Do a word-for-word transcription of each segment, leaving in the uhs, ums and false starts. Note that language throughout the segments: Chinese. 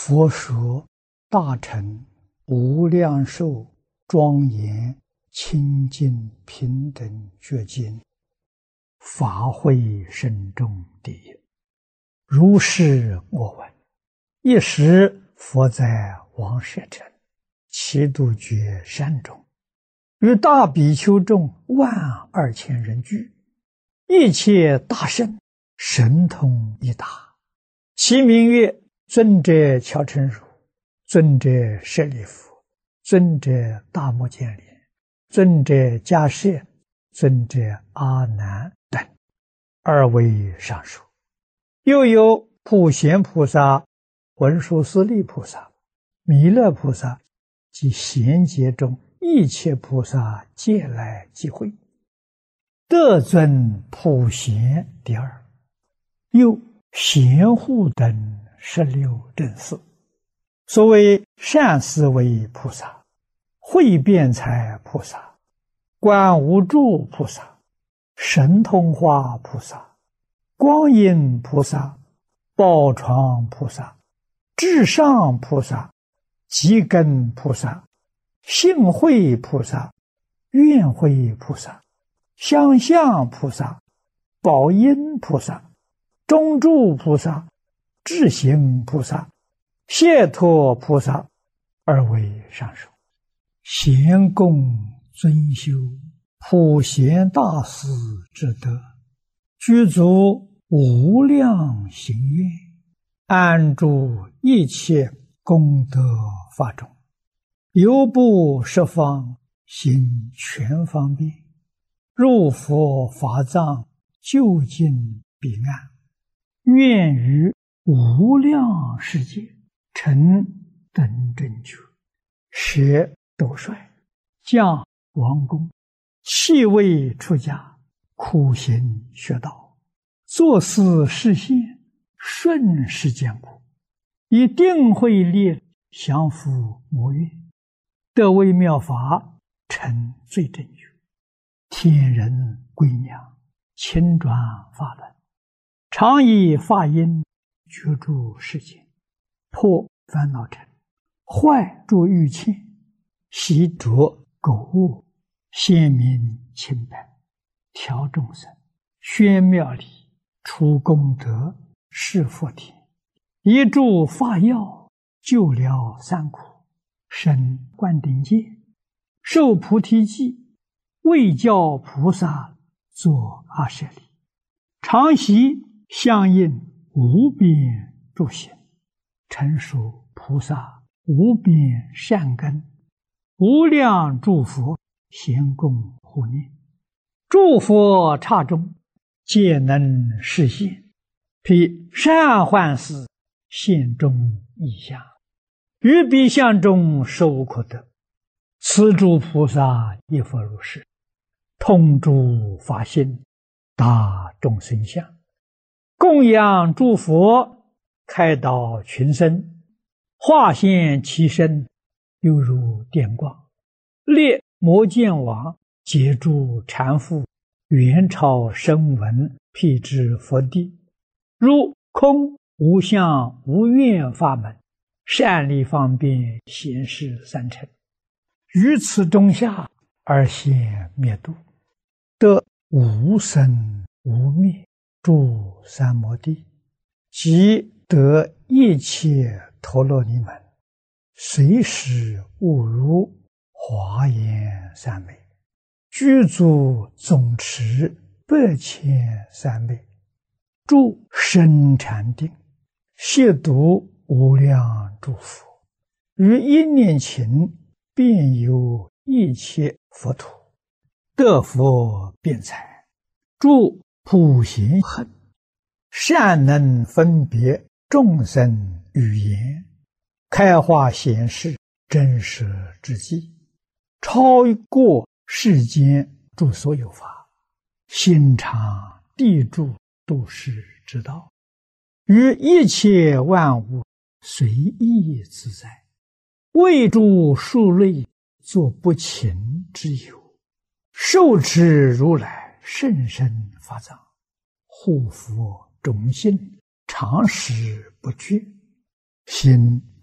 佛说大乘无量寿庄严清净平等觉经，法会深重第一。如是我闻，一时佛在王舍城祇度觉山中，与大比丘众万二千人聚，一切大圣神通一达，其名曰尊者乔陈如、尊者舍利弗、尊者大目犍连、尊者迦叶、尊者阿难等，二位上述。又有普贤菩萨、文殊师利菩萨、弥勒菩萨及贤劫中一切菩萨皆来集会，得尊普贤第二。又贤护等十六正士，所谓善思维菩萨、慧辩才菩萨、观无住菩萨、神通化菩萨、光阴菩萨、宝床菩萨、至上菩萨、极根菩萨、性慧菩萨、愿慧菩萨、相向菩萨、宝音菩萨、中住菩萨、智行菩萨、解脱菩萨，二位上首。贤供尊修普贤大士之德，具足无量行愿，安住一切功德法中，犹不十方行全方便，入佛法藏，究竟彼岸，愿于无量世界成等正觉，舍斗率，降王宫，弃位出家，苦行学道，作思示现，顺世间苦，以定慧力降伏魔怨，得微妙法，成最正觉，天人归娘，亲转法轮，常以法音觉住世间，破烦恼尘，坏诸欲嗔，习着垢恶，显明清白，调众生，宣妙理，除功德，示佛田，一助法药，救了三苦，生灌顶戒，受菩提记，为教菩萨作阿舍利，常习相应无边诸行，成熟菩萨无边善根，无量诸佛咸供护念，诸佛刹中皆能示现，披善幻事现中异相，于彼相中受可得。此诸菩萨亦复如是，通诸法性，达众生相，供养诸佛，开导群生，化现其身，犹如电光，列摩犍王，解诸缠缚，元超声闻，辟支佛地，如空无相无愿法门，善利方便显示三乘，于此中下而现灭度，得无生无灭诸三摩地，即得一切陀罗尼门，随时悟如华严三昧，具足总持百千三昧，住深禅定，亵渎无量诸佛，于一念勤遍游一切佛土，得佛辩才，住普贤行，善能分别众生语言，开化显示真实之际，超过世间诸所有法，心常地住度世之道，于一切万物随意自在，为诸数类作不勤之有，受持如来甚深法藏，护佛种性，常时不绝，心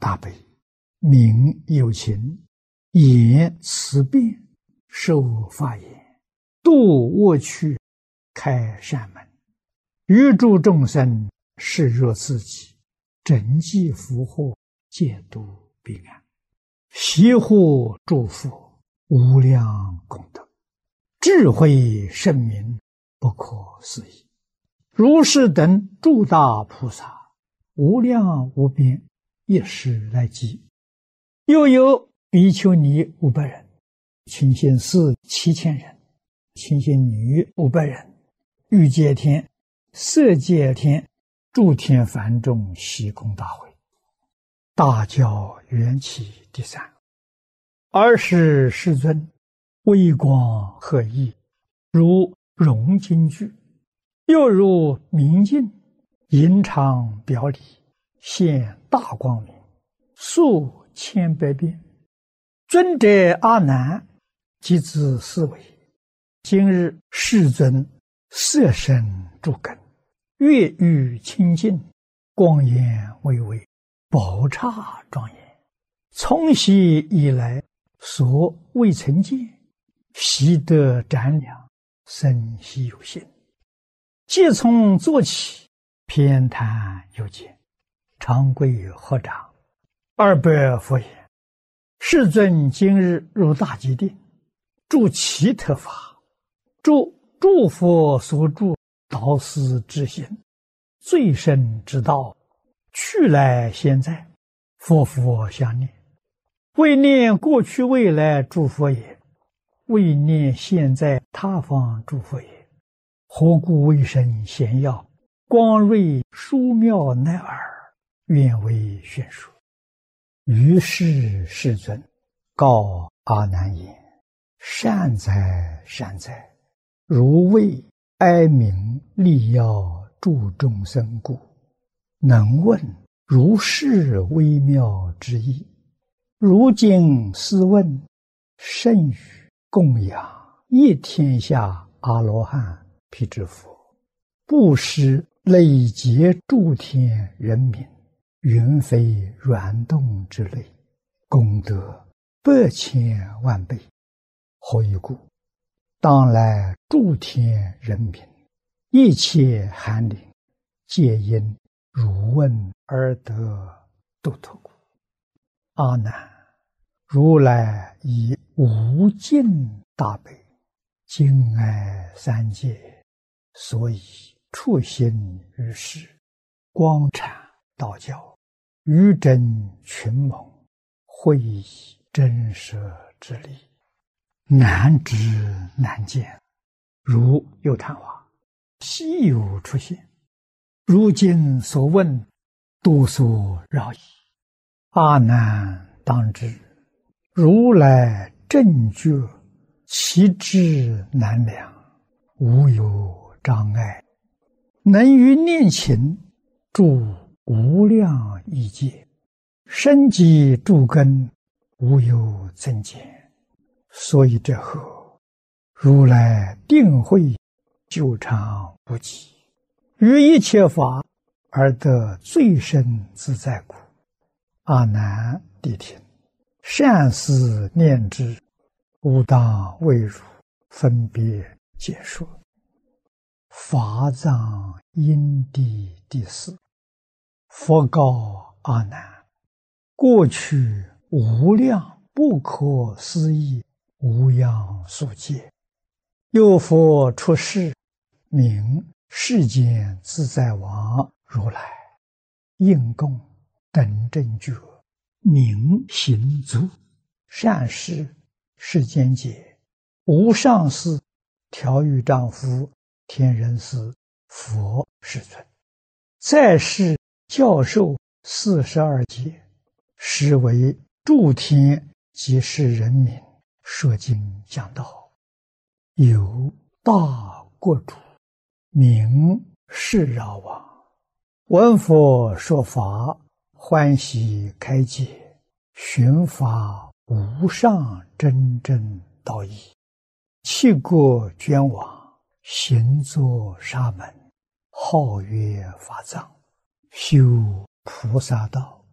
大悲，名有情，言慈悲，受法言，度恶趣，开善门，欲诸众生视若自己，整济福祸，戒度彼岸，悉护诸佛，无量功德，智慧圣明，不可思议。如是等诸大菩萨，无量无边，一时来集。又有比丘尼五百人，清心寺七千人，清心女五百人，欲界天、色界天、诸天梵众悉空大会。大教缘起第三。尔时世尊微光赫熠，如融金具，又如明镜，隐常表里，现大光明，数千百变。尊者阿难即自思维：今日世尊色身诸根，月欲清净，光颜巍巍，宝刹庄严。从昔以来，所未曾见，习得瞻量，生希有心。即从坐起，偏袒有见，长跪合掌，二百佛言：世尊今日入大吉定，住其特法，住诸佛所住导师之心，最深之道，去来现在，佛佛相念，为念过去未来诸佛也，为念现在他方诸佛也。何故为身显耀，光瑞殊妙乃尔，愿为宣说。于是世尊告阿难言：善哉善哉，如为哀悯利要助众生故，能问如是微妙之意。如今斯问，甚于供养一天下阿罗汉辟支佛，布施累劫诸天人民，云非软动之类，功德百千万倍。何以故？当来诸天人民，一切寒灵，皆因汝问而得度脱故。阿难，如来以无尽大悲，敬爱三界，所以处心于世，光阐道教，于真群盟，会以真实之力，难知难见，如有昙花，稀有出现。如今所问，多所扰矣。阿难当知，如来正觉，其智难量，无有障碍，能于念勤，住无量异界，深积诸根，无有增减。所以者何？如来定慧久长不极，于一切法而得最深自在故。阿难谛听，善思念之，吾当为汝分别解说。法藏因地第四。佛告阿难：过去无量不可思议无量数劫，有佛出世，名世间自在王如来，应供等正觉，名行足，善事世间解，无上士、调御丈夫、天人师、佛世尊，再世教授四十二劫，实为诸天及世人民说经讲道。有大国主，名释饶王，闻佛说法，欢喜开解，寻法无上真正道义，弃国捐往，行作沙门，号曰法藏，修菩萨道，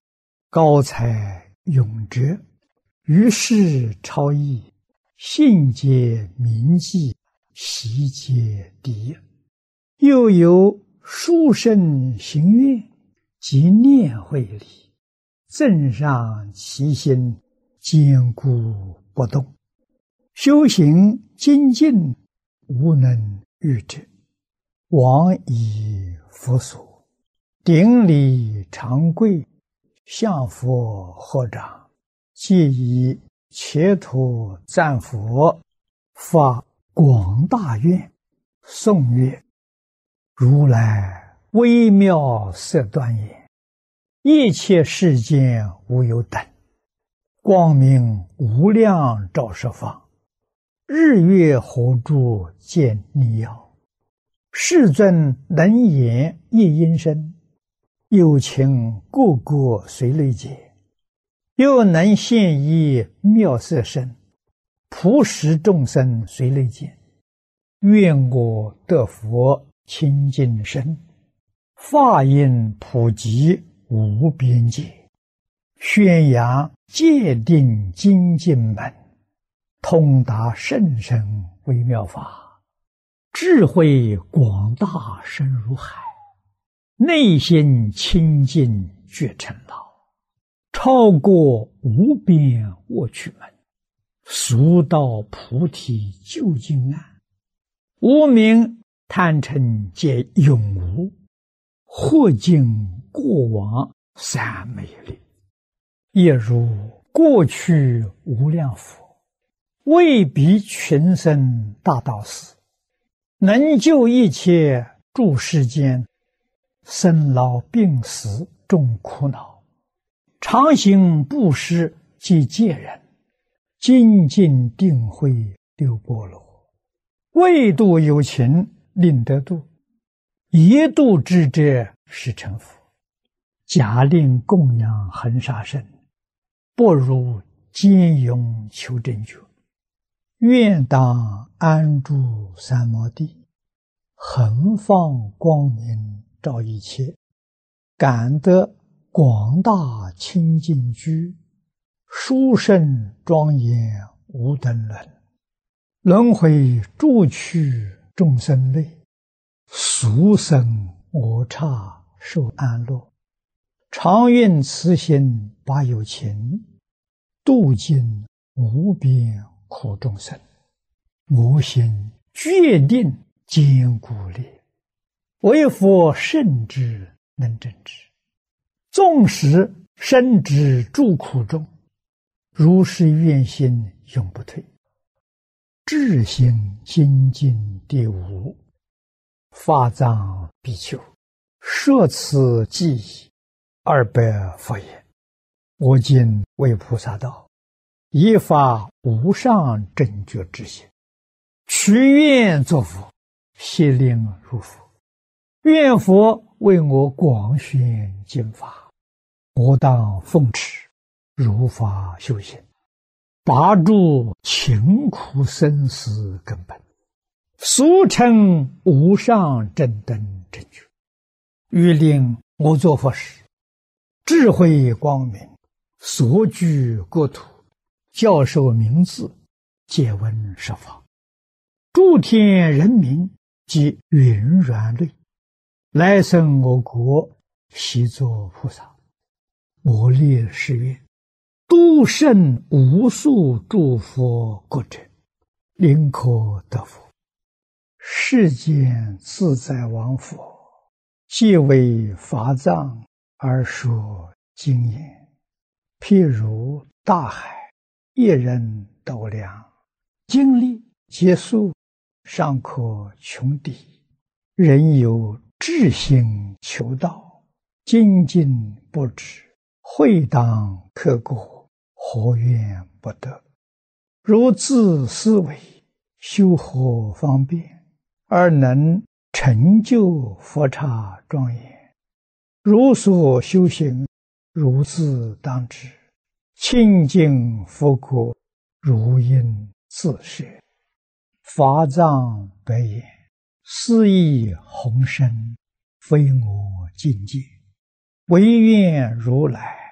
高才永哲，于世超逸，信解铭记，习皆第一。又有殊胜行愿，及念慧理，正上其心，坚固不动。修行精进，无能御之。往以佛所，顶礼长跪，向佛合掌，皆以切土赞佛，发广大愿，颂曰：如来微妙色端严，一切世间无有等，光明无量照十方，日月火柱见逆耀。世尊能言一音声，有情个个随类解，又能现一妙色身，普使众生随类见。愿我得佛清净身，法音普及无边界，宣扬戒定精进门，通达甚深微妙法，智慧广大深如海，内心清净觉成老，超过无边卧趣门，速到菩提究竟岸。无明贪嗔皆永无，或尽过往三昧力，也如过去无量佛，为彼群生大道士，能救一切诸世间，生老病死众苦恼，常行布施及戒人，精进定慧六波罗，为度有情令得度，一度之者是成佛。假令供养恒沙身，不如坚勇求真觉。愿当安住三摩地，恒放光明照一切，感得广大清净居，殊胜庄严无等伦。轮回诸趣众生类，俗生我刹受安乐。常愿慈心把有情，度尽无边苦众生。我心决定坚固烈，为佛圣之能证之。纵使身之诸苦中，如是愿心永不退。智行精进第五，法藏比丘，摄此记忆二百佛言：我今为菩萨道，以发无上正觉之心，许愿作佛，悉令入佛。愿佛为我广宣经法，我当奉持，如法修行，拔除勤苦生死根本，俗称无上正等正觉。欲令我作佛时，智慧光明，所居国土，教授名字，皆闻十方。诸天人民及云软类，来生我国，悉作菩萨。我立誓愿，度胜无数诸佛国者，临可得佛。世间自在王佛，皆为法藏而说经言，譬如大海，一人斗量，经历结束，尚可穷底。人有志心求道，精进不止，会当刻过，何怨不得？如自思维，修何方便，而能成就佛刹庄严？如所修行，如自当知，清净佛国，如应自设。法藏白言：斯亦宏深，非我境界，唯愿如来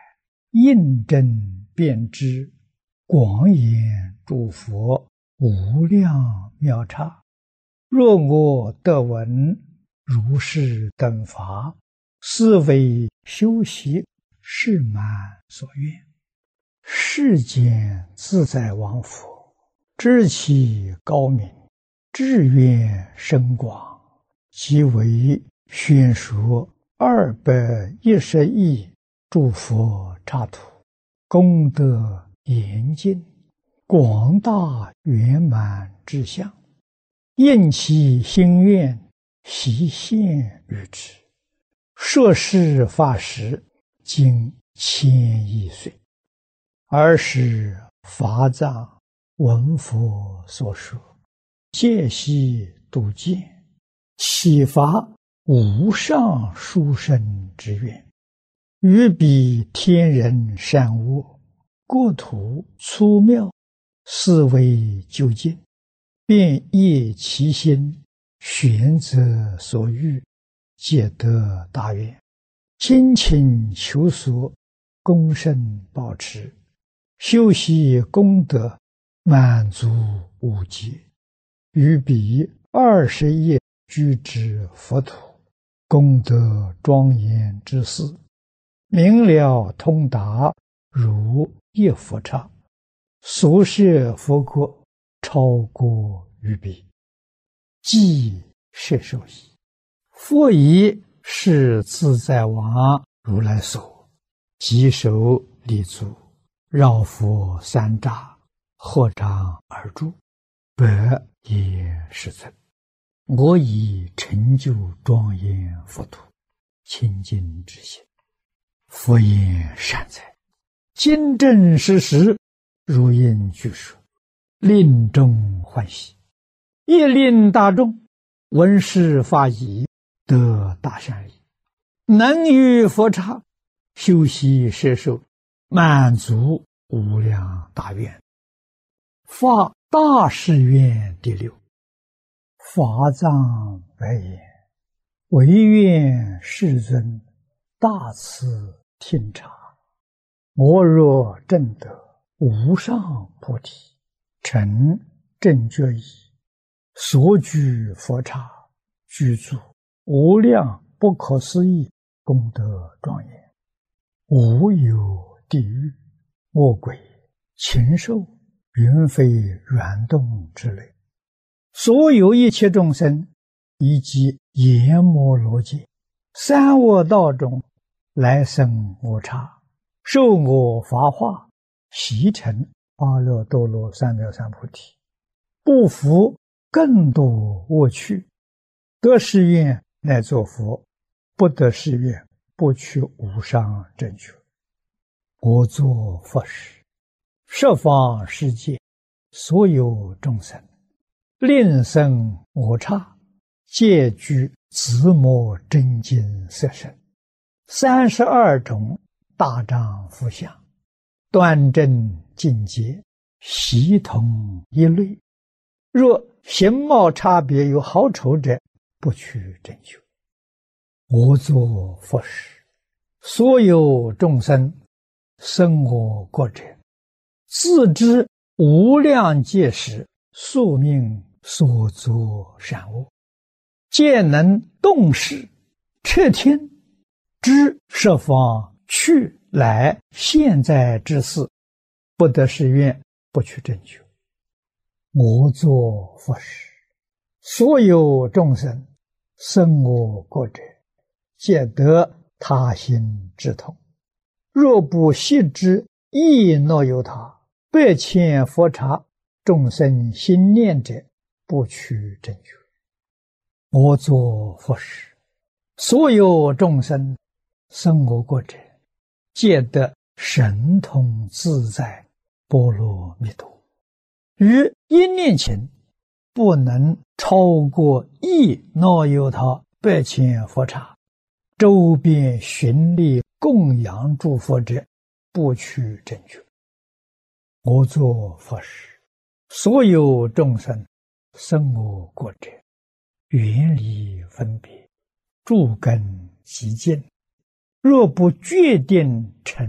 印证遍知，广演诸佛无量妙刹。若我得闻如是等法，是为修习是满所愿。世间自在王佛，知其高明，志愿深广，即为宣说二百一十亿诸佛刹土，功德严尽，广大圆满之相，应其心愿，悉现于之。摄事法时，经千亿岁。尔时法藏闻佛所说，戒悉度见，启发无上殊胜之愿，于彼天人善恶，国土粗妙，思维究竟，便业其心，选择所欲，皆得大愿，精勤求索，恭慎保持，修习功德，满足无极，于彼二十亿居之佛土，功德庄严之事，明了通达，如一佛刹，所摄佛国，超过于彼，即摄受矣。佛以是自在王如来所，稽首立足，绕佛三匝，合掌而住，百也是尊。我以成就庄严佛土，清净之心，佛言善哉，今正实实，如应具说，令众欢喜，亦令大众闻是法已，得大善利，能于佛刹修习摄受，满足无量大愿。发大誓愿第六。法藏白言：唯愿世尊大慈听察，我若证得无上菩提，成正觉已，所居佛刹，具足无量不可思议功德庄严，无有地狱、恶鬼、禽兽、云飞软动之类，所有一切众生，以及阎摩罗界、三恶道中来生我刹，受我法化，习成阿耨多罗三藐三菩提，不服更多恶趣，得誓愿乃作佛，不得誓愿不取无上正觉。我作佛时，十方世界所有众生，令生我刹，皆具自摩真经色身，三十二种大丈夫相，端正境界，悉同一类。若形貌差别有好丑者，不取正觉。我作佛时，所有众生生我国者，自知无量界时宿命所作善恶，皆能动识彻听，知十方去来现在之事，不得誓愿，不取正觉。我作佛时，所有众生生我国者，皆得他心之痛。若不悉知亦若有他，百千佛刹众生心念者，不取正觉。我作佛时，所有众生生我国者，皆得神通自在波罗蜜多。于一念前，不能超过一若有他百千佛刹，周边寻力供养诸佛者，不取正觉。我作佛时，所有众生生我国者，远离分别，诸根极净，若不决定成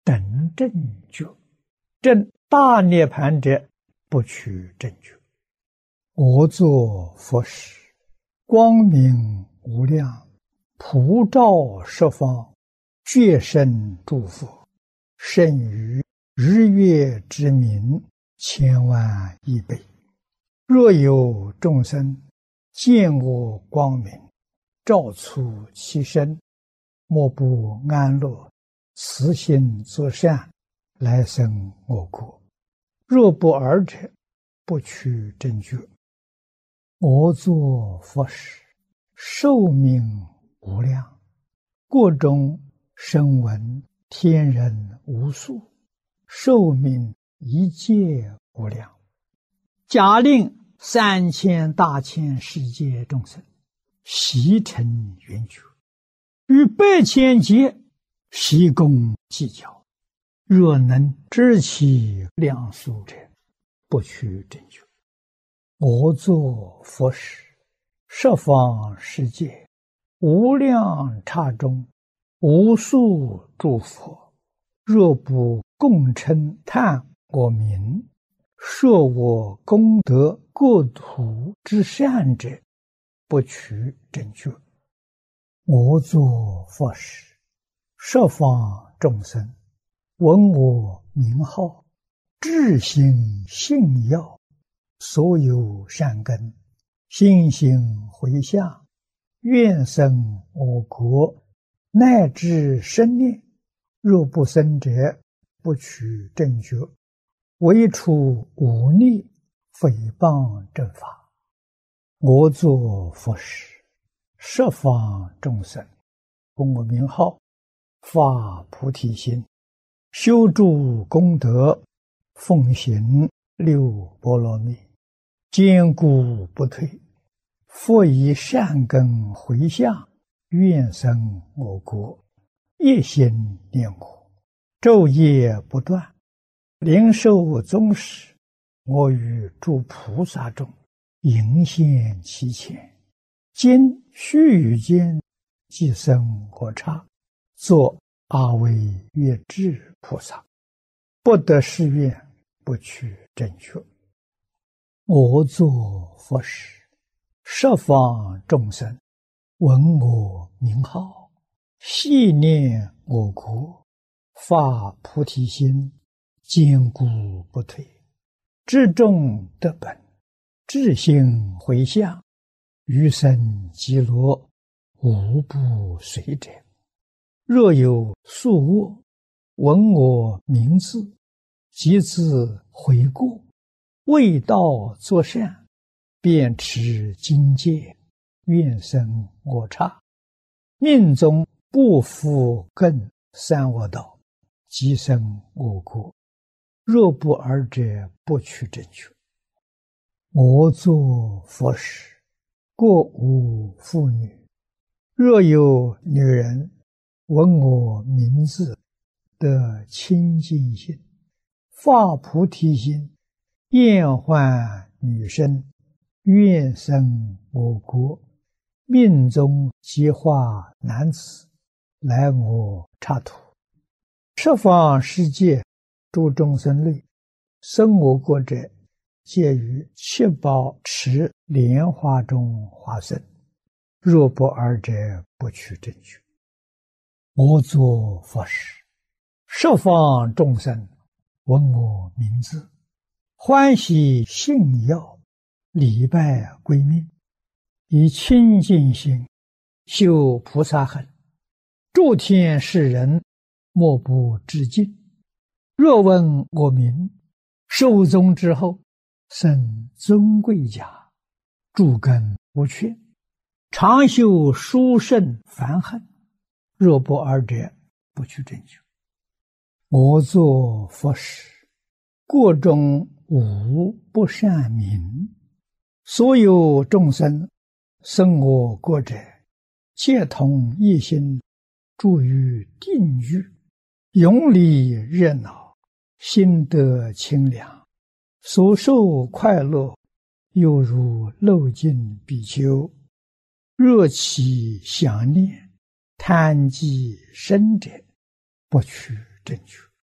等正觉，证大涅盘者，不取正觉。我作佛时，光明无量，普照十方，觉生诸佛，胜于日月之明千万亿倍。若有众生见我光明，照出其身，莫不安乐，慈心作善，来生我国。若不尔者，不取正觉。我作佛时，寿命无量，国中声闻天人无数，寿命一切无量。假令三千大千世界众生悉成圆觉，于百千劫悉共计较，若能知其量数者，不取正觉。我作佛时，十方世界无量刹中，无数诸佛，若不共称叹我名，说我功德国土之善者，不取正觉。我作佛时，十方众生闻我名号，至心信要，所有善根心行回向，愿生我国，乃至生念。若不生者，不取正觉。唯除忤逆诽谤正法。我作佛时，十方众生闻我名号，发菩提心，修诸功德，奉行六波罗蜜，坚固不退。复以善根回向，愿生我国，一心念我，昼夜不断。灵寿终时，我与诸菩萨众迎现其前，今须臾间即生我刹，作阿惟越致菩萨。不得誓愿，不取正觉。我作佛时，十方众生闻我名号，系念我国，发菩提心，坚固不退。至众得本，至心回向，余生极乐，无不随者。若有宿卧，闻我名字，即自悔过，为道作善，便持经戒，愿生我刹。命中不复更三恶道，即生我国。若不尔者，不取正觉。我作佛时，过无妇女，若有女人闻我名字，得清净心，发菩提心，厌患女身，愿生我国，命中即化男子，来我刹土。十方世界诸众生类，生我国者，皆于七宝池莲花中化身。若不尔者，不取正觉。我作佛时，十方众生闻我名字，欢喜信要，礼拜归命，以清净心修菩萨行，诸天世人莫不致敬。若闻我名，寿终之后，生尊贵家，诸根不缺，常修殊胜梵行。若不尔者，不取正觉。我作佛时，国中无不善民，所有众生生我国者，皆同一心，住于定居，永离热闹，心得清凉，所受快乐，犹如漏尽比丘。若其想念，贪积生者，不取正觉。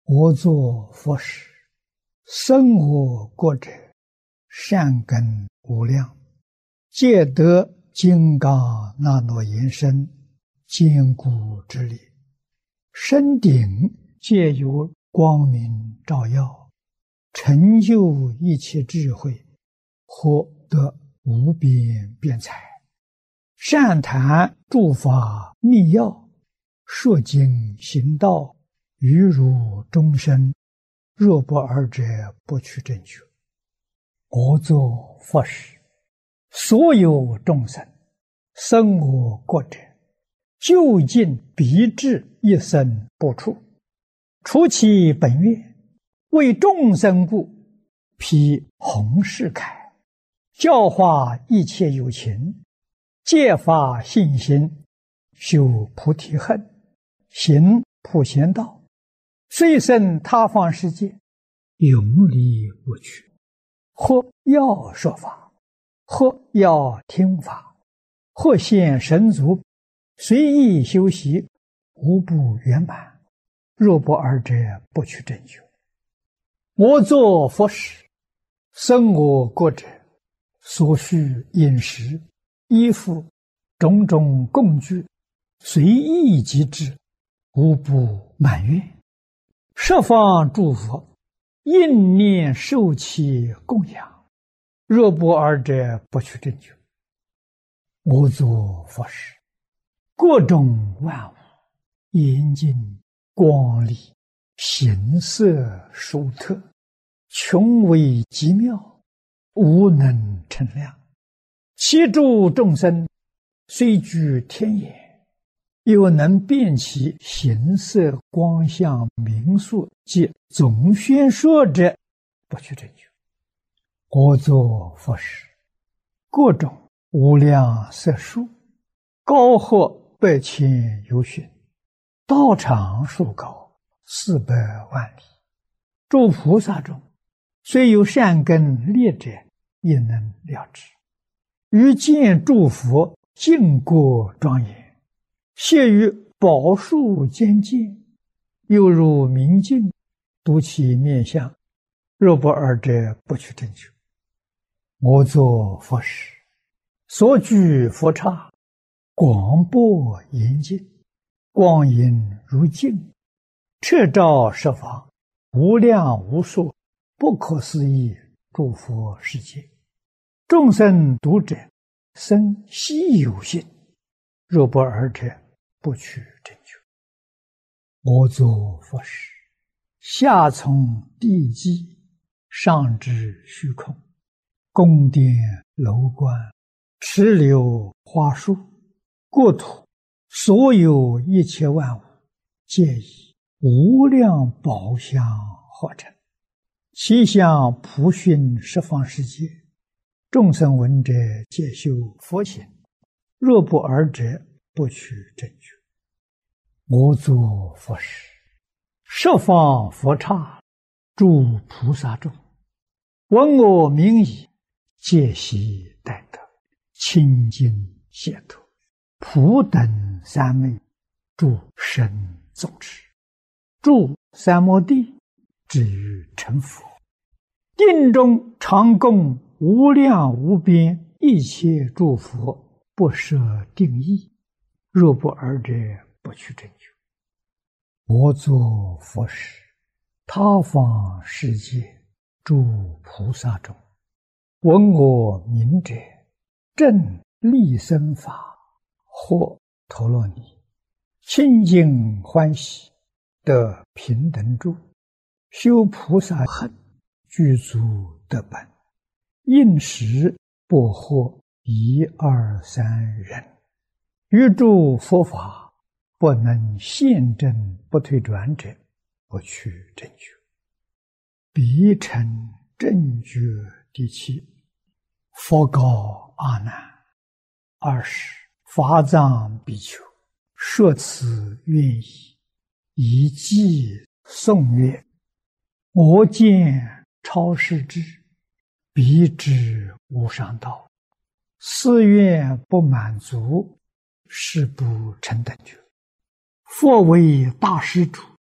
我作佛时，生我国者，善根无量，皆得金刚那罗延身坚固之力，身顶皆有光明照耀，成就一切智慧，获得无边辩才，善谈诸法密要，说经行道，于如众生，若不尔者，不取正觉。我作佛时，所有众生生我国者，究竟必至一生不处，除其本愿，为众生故，披弘誓铠，教化一切有情，戒发信心，修菩提恨，行普贤道，虽生他方世界，永离不去。或要说法，或要听法，或现神足，随意修习，无不圆满。若不尔者，不取正觉。我作佛时，生我国者，所需饮食、衣服、种种供具，随意即至，无不满愿。十方诸佛应念受其供养，若不尔者，不取正觉。我作佛时，各种万物严净光丽，形色殊特，穷微极妙，无能称量。其诸众生虽居天眼，又能辨其形色光相名数及总宣说者，不取正觉。我作佛时，各种无量色数，高或百千由旬，道场数高，四百万里。诸菩萨中，虽有善根劣者，也能了知。于见诸佛净国庄严，谢于宝树间见，又如明镜，睹其面相，若不尔者，不取正觉。我作佛时，所居佛刹，广博严净，光阴如镜，彻照十方，无量无数，不可思议诸佛世界。众生读者，生希有信，若不尔者，不取正觉。我作佛时，下从地基，上至虚空，宫殿楼观，池流花树，国土所有一切万物，皆以无量宝相化成，其相普熏十方世界。众生闻者，皆修佛行，若不尔者，不取正觉。我作佛时，十方佛刹，诸菩萨众，闻我名已，皆悉待得，清净解脱，普等三昧，诸神众持，诸三摩地，至于成佛。定中常供无量无边一切诸佛，不设定义，若不尔者，不取正觉。我作佛时，他方世界诸菩萨中，闻我名者，正利生法，或陀罗尼，清净欢喜，得平等住，修菩萨恨，具足得本，应时不获一二三人，于诸佛法不能现证不退转者，不取正觉。彼成正觉第七。佛告阿难：二十法藏比丘，说此愿意，以偈颂曰：我见超世智，彼知无上道，四愿不满足，是不成等觉。佛为大施主，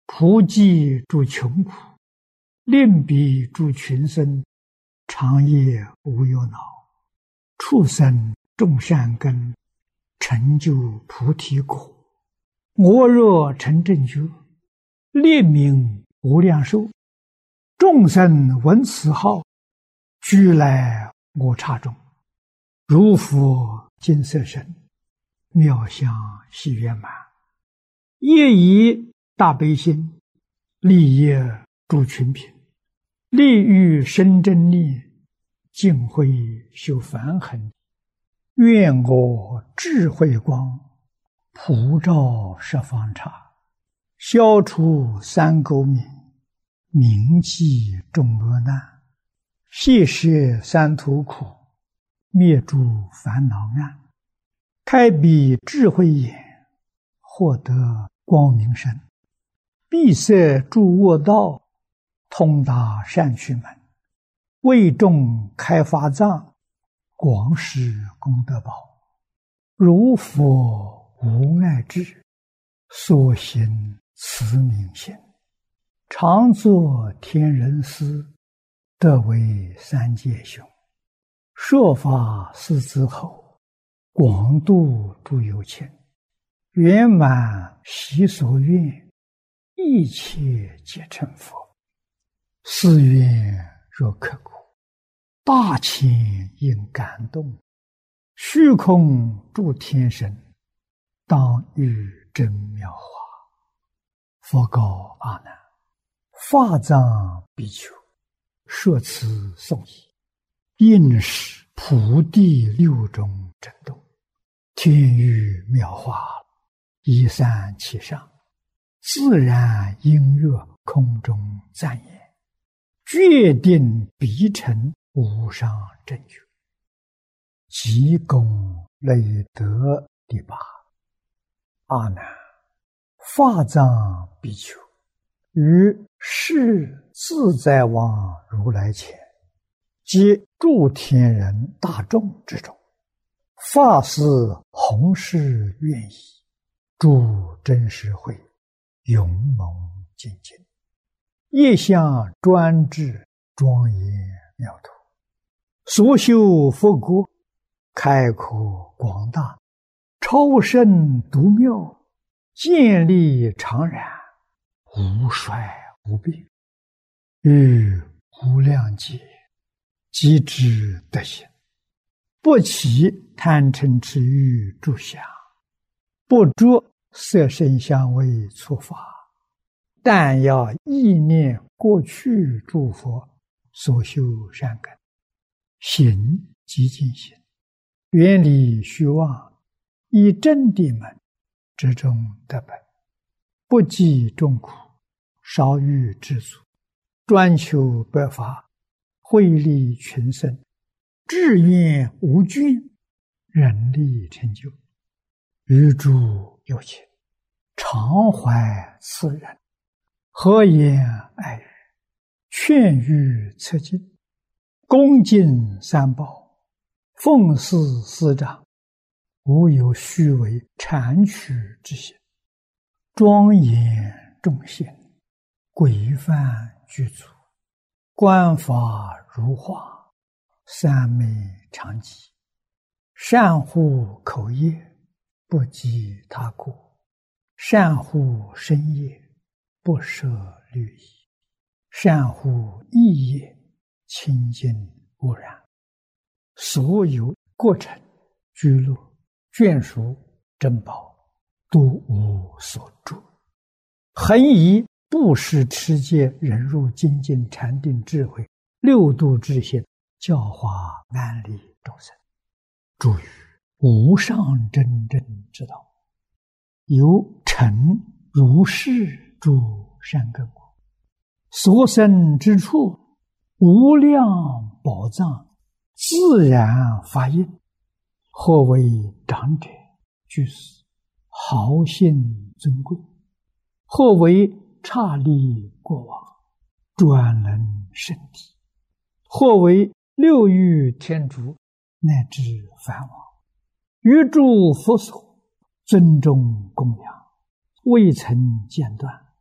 普济诸穷苦，令彼诸群生，长夜无忧恼，畜生种善根，成就菩提果。我若成正觉，列名无量寿，众生闻此号，俱来我刹中。如佛金色身，妙相悉圆满。业以大悲心，利业诸群品，利欲生真力，净慧修梵行。愿我智慧光，普照十方刹，消除三垢冥，铭记众恶难，谢摄三途苦，灭诸烦恼暗，开彼智慧眼，获得光明身，闭塞诸恶道，通达善趣门，为众开法藏，广施功德宝。如佛无碍智，所行慈悯心，常作天人师，得为三界雄。说法四子后，广度诸有情，圆满习所愿，一切皆成佛。誓愿若刻苦，大千应感动，虚空诸天神，当遇真妙法。佛告阿难：法藏比丘，说此颂已，应是普地六种震动，天雨妙法，一散其上，自然音乐空中赞言，决定必成无上正觉。即功累德第八。阿难，法藏比丘，于世自在王如来前，皆诸天人大众之中，发誓弘誓愿意，诸真实会，勇猛精进，业相专制，庄严妙土，所修佛国，开阔广大，超胜独妙，建立常然，无衰无变，于无量劫，即知德行，不起贪嗔痴欲诸想，不着色声香味触法，但要意念过去诸佛所修善根，行即净行，远离虚妄，以真谛门之中得本，不计众苦，少欲知足，专求百法，惠利群生，志愿无倦，人力成就。于诸有情，常怀慈仁，和颜爱语，劝喻策进，恭敬三宝，奉事师长，无有虚伪谄曲之心，庄严众贤，规范具足，观法如画，三昧常寂，善护口业，不积他过，善护身业，不摄律仪，善护意业，清净无染。所有过程、居乐、眷属、珍宝，都无所著。恒以布施持戒、忍辱、精进、禅定、智慧六度之心，教化安利众生，助于无上真正之道，有成如是诸善根果，所生之处，无量宝藏，自然发应。或为长者居士，豪信尊贵；或为刹利国王，专能圣体；或为六欲天竺，乃至梵王，于诸佛所尊重供养，未曾间断，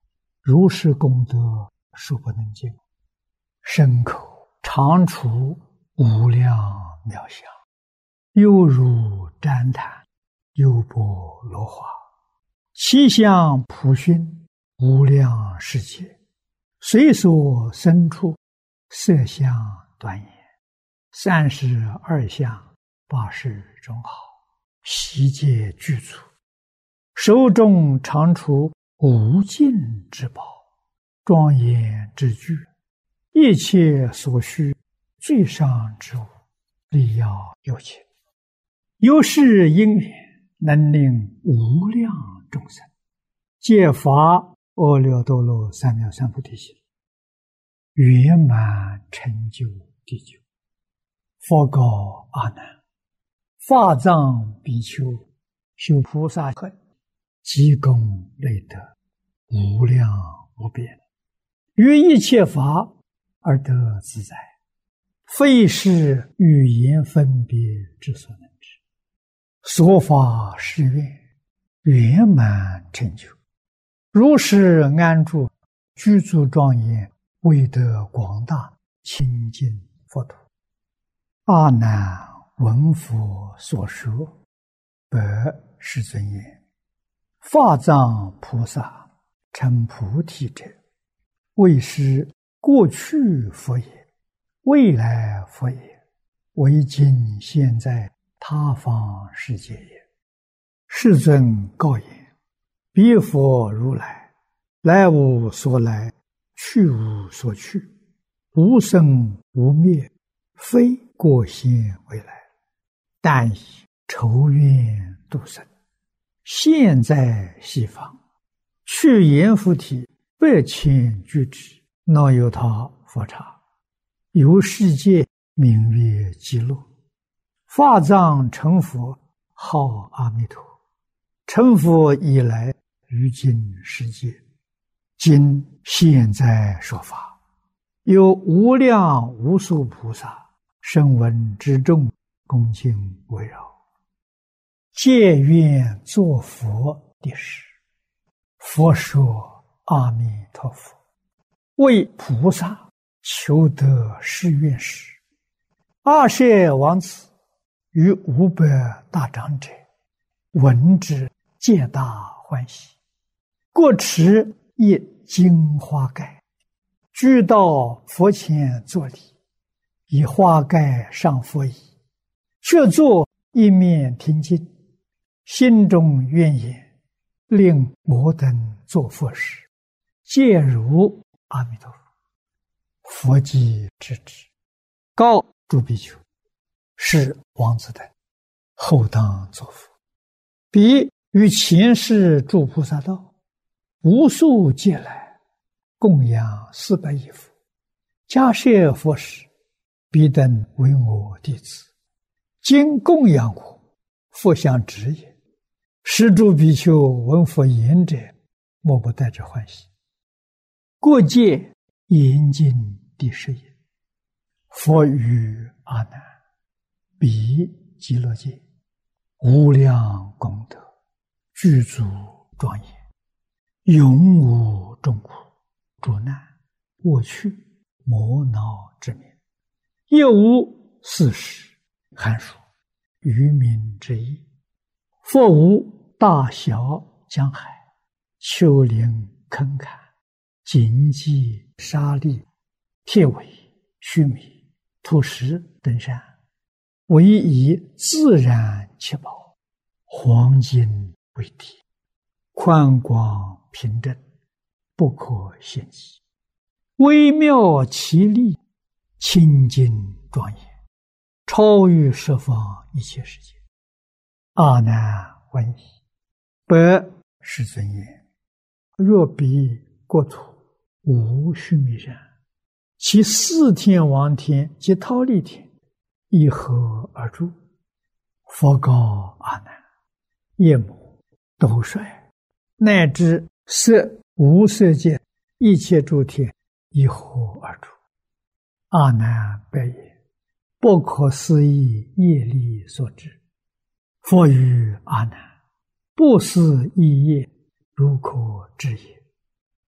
如是功德，数不能尽。身口常处无量妙相，犹如旃檀，优波罗花。其相普熏，无量世界，随所生处，色相端严，三十二相，八十种好，悉皆具足。手中常处无尽之宝，庄严之具，一切所需最上之物，力要有情。由是因缘，能令无量众生皆发阿耨多罗三藐三菩提心，圆满成就地久。佛告阿难：法藏比丘修菩萨恨，积功累德，无量无边，于一切法而得自在，非是语言分别之所能知。所发誓愿，圆满成就，如是安住，具足庄严，为得广大清净佛土。阿难闻佛所说，白世尊言：法藏菩萨成菩提者，为是过去佛也，未来佛也，为今现在他方世界也。世尊告言：彼佛如来，来无所来，去无所去，无生无灭，非过现未来，但以仇怨度生。现在西方，去阎浮提百千俱胝，那由他佛刹，由世界名曰极乐。法藏成佛，号阿弥陀。成佛以来，于今世界，今现在说法，有无量无数菩萨声闻之众，恭敬围绕，皆愿作佛的事。佛说：阿弥陀佛，为菩萨求得誓愿时，阿舍王子与五百大长者闻之，皆大欢喜，各持一金花盖，俱到佛前作礼，以花盖上佛椅，却坐一面听经，心中愿言：令我等作佛时，皆如阿弥陀佛。佛即知之，告诸比丘：是王子等后当作佛。彼于前世诸菩萨道，无数劫来，供养四百亿佛，迦叶佛时，彼等为我弟子，今供养我，佛相指也。是诸比丘闻佛言者，莫不带着欢喜。过界严禁第十也。佛语阿难：彼极乐界，无量功德，具足庄严，永无众苦、诸难、恶趣、魔恼之名，亦无四时、寒暑、愚民之意。佛无大小江海、丘陵坑坎、荆棘沙砾、铁苇须弥、土石等山，唯以自然七宝，黄金为体，宽广平正，不可限计，微妙奇丽，清净庄严，超于十方一切世界。阿难闻已，白世尊言：若彼国土无须弥山，其四天王天及忉利天，以何而住？佛告阿难：夜幕、斗率，乃至色无色界一切诸天，以何而住？阿难白言：不可思议业力所致。佛语阿难：不思议业，如可知也。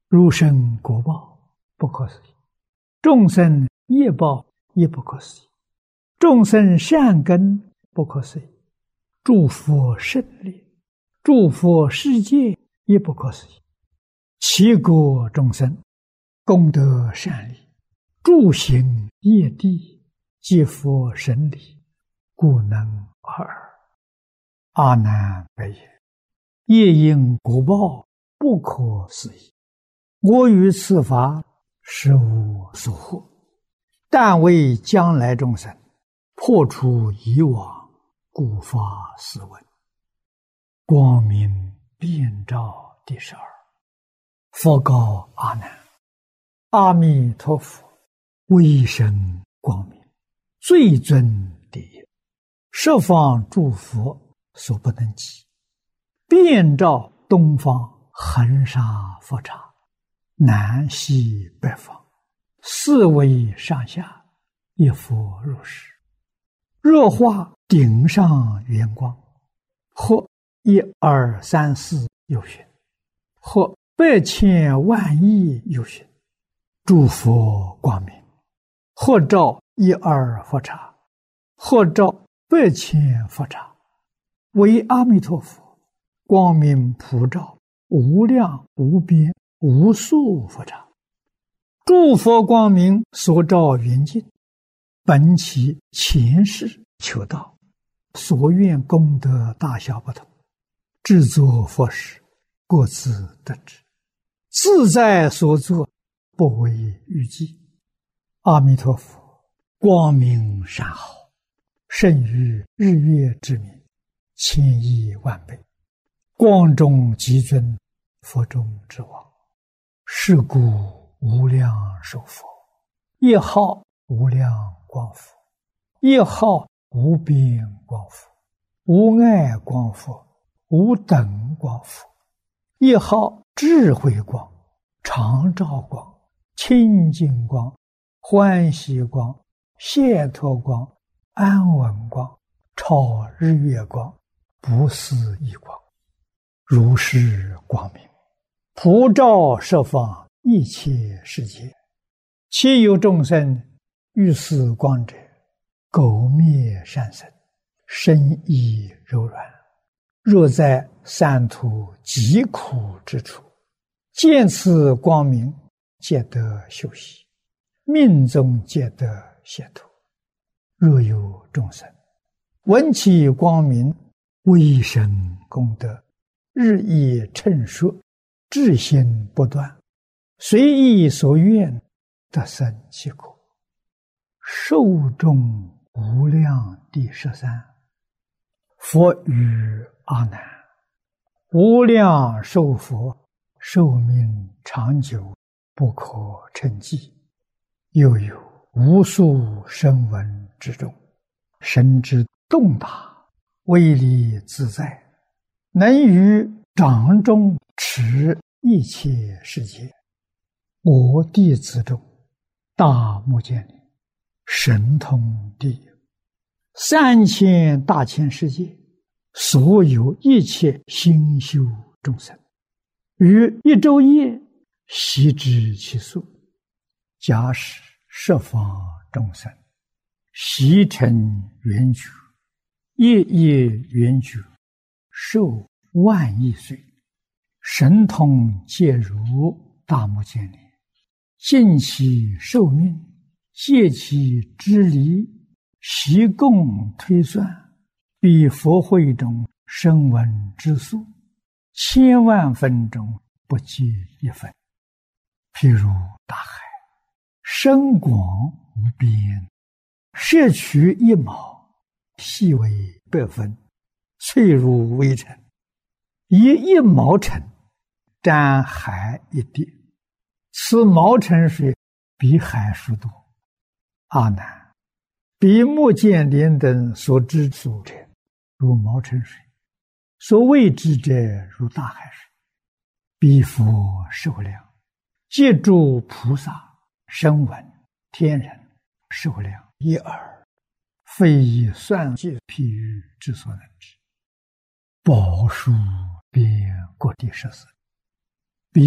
如生果报，不可思议；众生业报也不可思议；众生善根不可思议；诸佛胜利，诸佛世界也不可思议。其国众生功德善利，诸行业地，皆佛神力，故能尔。阿难白言：业因果报不可思议，我于此法实无所获，但为将来众生破除以往，故发斯文。光明遍照第十二。佛告阿难：阿弥陀佛威神光明，最尊第一，十方诸佛所不能及，遍照东方恒沙佛刹，南西北方，四维上下，一佛如是。若化顶上圆光，或一二三四有寻，或百千万亿有寻，诸佛光明，或照一二佛刹，或照百千佛刹，为阿弥陀佛光明普照无量无边无数佛刹。诸佛光明所照圆净，本其前世求道，所愿功德大小不同，制作佛事各自得知，自在所作，不为预计。阿弥陀佛光明善好，胜于日月之明，千亿万倍，光中极尊，佛中之王。是故无量寿佛，一号无量光佛，一号无边光佛，无碍光佛，无等光佛，一号智慧光，常照光，清净光，欢喜光，解脱光，安稳光，超日月光，不思议光。如是光明普照十方一切世界，其有众生遇此光者，苟灭善生，身意柔软，若在三途极苦之处，见此光明，皆得休息，命中皆得解脱。若有众生闻其光明，威神功德日益称说，至心不断，随意所愿，得生其果。寿终无量第十三。佛语阿难：无量寿佛寿命长久，不可称计，又有无数声闻之中，神之动大，威力自在，能于掌中持一切世界。我弟子中，大目犍连神通第一，三千大千世界所有一切心修众生，于一昼夜悉知其数。假使十方众生悉成圆觉，夜夜圆觉，寿万亿岁，神通皆如大目犍连，尽其寿命，借其之离，悉共推算，比佛会中声闻之数，千万分中不及一分。譬如大海，深广无边，摄取一毛，细为百分，脆如微尘，以一毛尘沾海一滴，此毛尘水比海数多。阿难，比目犍连等所知数者，如毛尘水；所未知者，如大海水。彼佛寿量，皆诸菩萨、声闻、天人寿量一耳，非以算计譬喻之所能知。宝树边各第十四。彼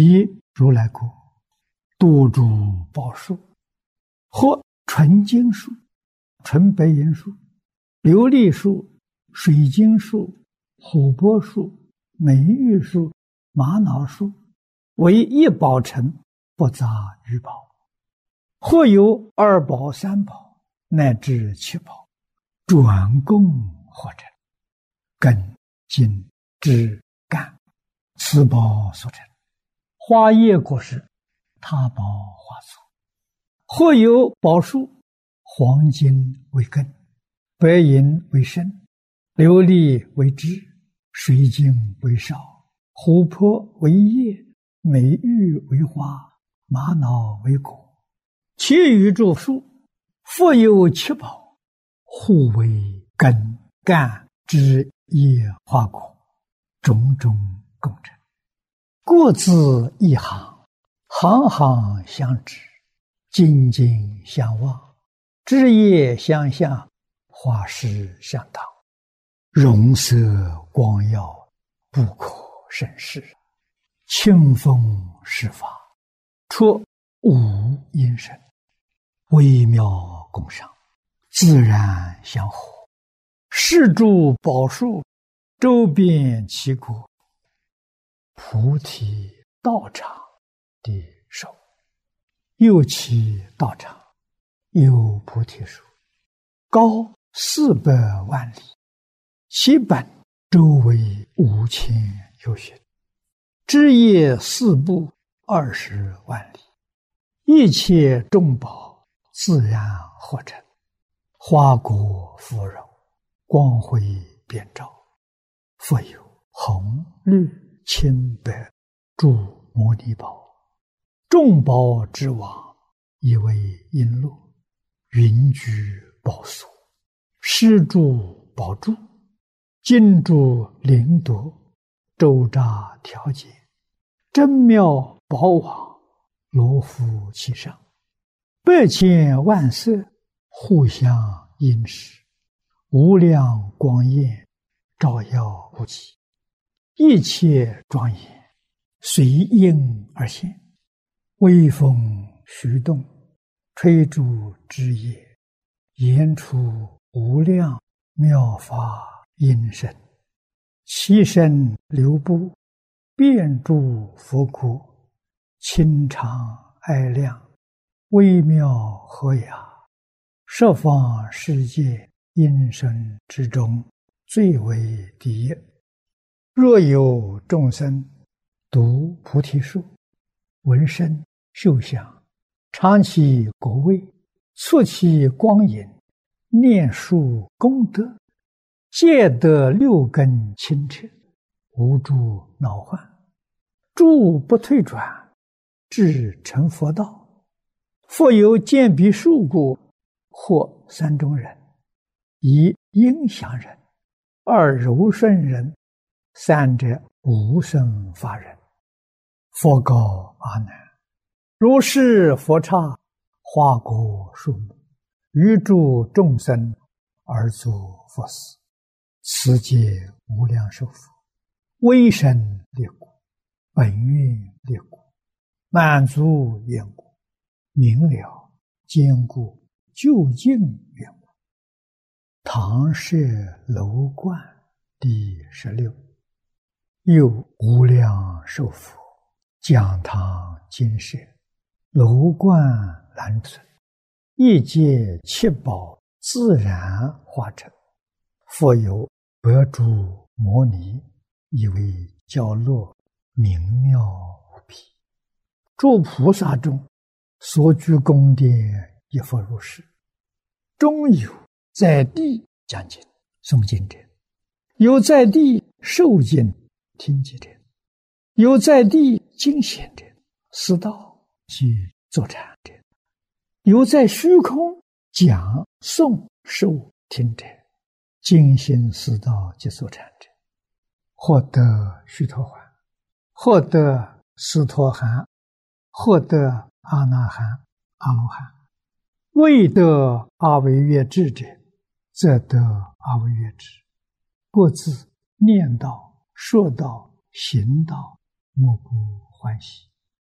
如来国，多诸宝树，或纯金树、纯白银树、琉璃树、水晶树、琥珀树、美玉树、玛瑙树，为一宝城，不杂于宝。或有二宝、三宝，乃至七宝，转供合成，根、茎、枝、干，此宝所成。花叶果实，他宝花素。或有宝树，黄金为根，白银为身，琉璃为枝，水晶为少，琥珀为叶，美玉为花，玛瑙为果。其余诸树，复有七宝，互为根、干、枝、叶、花、果，种种共成。各自一行，行行相指，茎茎相望，枝叶相向，花实相当，容色光耀，不可胜视。清风施法，出无因声，微妙共赏，自然相合。是诸宝树，周遍其国，菩提道场的手。又其道场，有菩提树，高四百万里，其本周围五千由旬，枝叶四部二十万里，一切众宝自然合成，花果芙蓉，光辉遍照，复有红、绿、青、白诸摩尼宝。众宝之王，以为璎珞，云居宝所，施诸宝柱，金珠灵夺，周匝调节，真妙宝网，罗浮其上，百千万色，互相映饰，无量光焰，照耀不极，一切庄严，随应而现。微风徐动，吹竹枝叶，言出无量妙法音声，其身流布，遍诸佛国，清常爱亮，微妙和雅，十方世界音声之中，最为第一。若有众生读菩提树，闻声受想，尝其果味，触其光影，念树功德，皆得六根清澈，无诸恼患，诸不退转，至成佛道。复有见彼树果，或三种人：一应祥人，二柔顺人，三者无生法人。佛告阿难：如是佛刹，花果树木，于诸众生而作佛事，此皆无量寿佛，威神力故，本愿力故，满足愿故，明了坚固究竟愿故。唐舍楼观第十六。又无量寿佛，讲堂金舍，楼观栏存，一界七宝自然化成，复有百诸摩尼，以为角落，明妙无比。诸菩萨中，所居宫殿亦复如是。中有在地讲经诵经者，有在地受经听经者，有在地经显者，思道及坐禅者，有在虚空讲诵受听者，精心思道及坐禅者，获得须陀洹，获得斯陀含，获得阿那含、阿罗汉。未得阿惟越致者，则得阿惟越致。各自念道、说道、行道，莫不欢喜。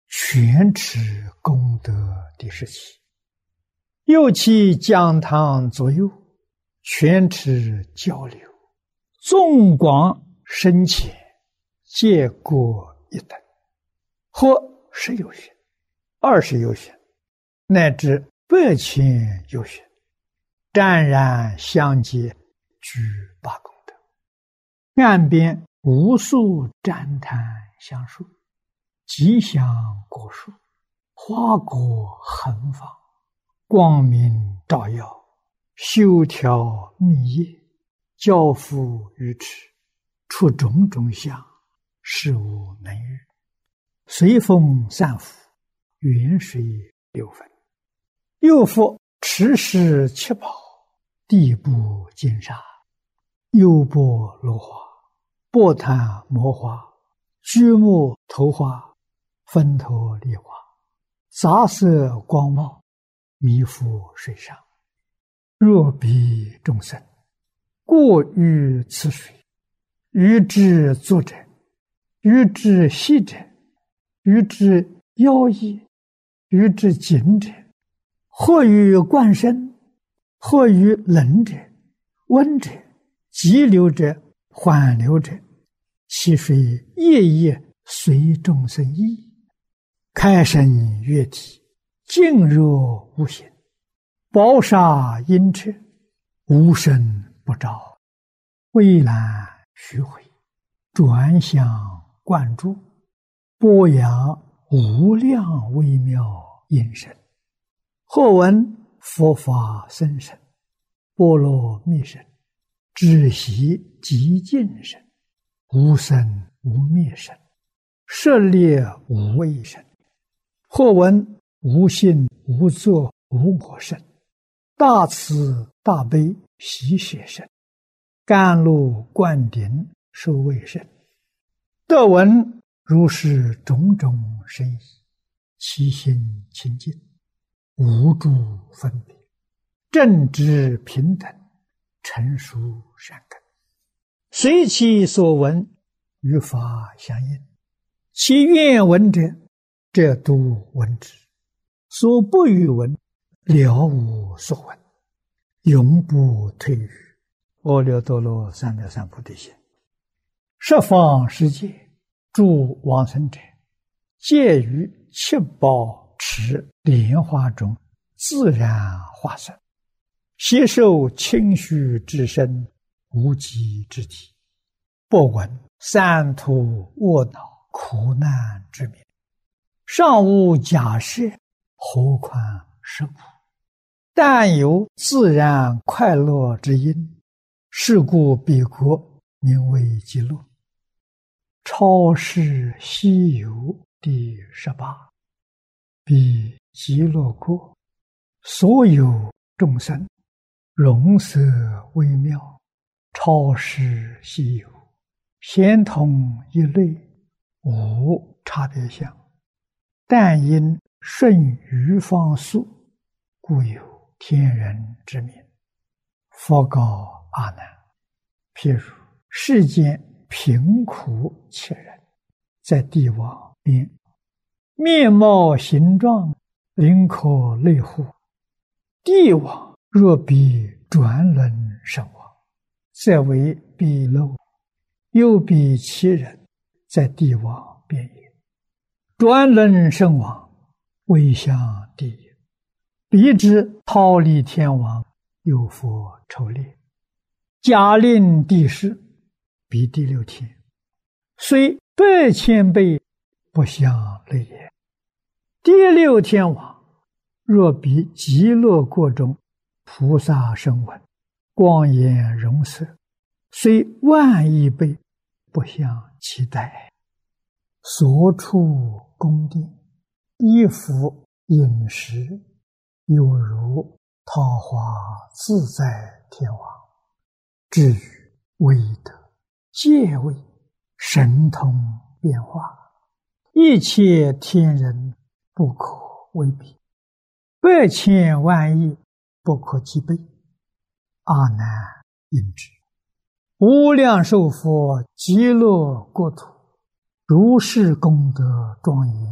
全持功德第十七。又其讲堂左右，全持交流，纵广深浅，皆各一等，或十有寻，二十有寻，乃至百千有寻，湛然相接，具八功德。岸边无数赞叹相述，吉祥果树，花果横放，光明照耀，修条密叶，交付于持，出种种相，事无能遇。随风散伏，远水流分。又复持世七宝，地部金沙，优波罗花，波檀摩花，居木头花，分头梨花，杂色光茂，弥覆水上。若彼众生过于此水，于之作者，于之息者，于之妖异，于之紧者，或于灌身，或于冷者，温者，急流者，缓流者，其水夜夜随众生意，开生月体，静若无形，宝沙阴彻，无声不照，蔚蓝虚回，转向灌注，播扬无量微妙音声。或闻佛法僧声，波罗蜜声，知悉极尽声，无生无灭声，舍猎无畏声。或闻无信无作无我声，大慈大悲喜舍声，甘露灌顶受卫声。得闻如是种种深意，其心清净，无诸分别，正直平等，成熟善根，随其所闻，与法相应。其愿闻者，则度闻之；所不欲闻，了无所闻，永不退于阿耨多罗三藐三菩提心。十方世界诸往生者，皆于七宝池莲花中自然化身，携受清虚之身，无极之体，不闻三途卧恼苦难之名，尚无假设，何况是苦？但有自然快乐之因，是故彼国名为极乐。超世西游第十八。彼极乐国，所有众生，容色微妙，超世西游，咸同一类，无差别相。但因顺于方速，故有天人之名。佛告阿难：譬如世间贫苦切人，在地网边，面貌形状，灵可类乎？地网若比转轮身亡，则为彼漏；又比其人，在地网边也。转轮身亡，为向地也。彼之忉利天王，有佛抽猎，假令地势，彼第六天，虽百千倍，不相类也。第六天王，若比极乐国中菩萨声闻，光颜容色，虽万亿倍，不相期待。所处宫殿，衣服饮食，有如桃花自在天王。至于威德、戒位、神通变化，一切天人不可为比，百千万亿不可计备。阿难应知，无量寿佛极乐国土，如是功德庄严，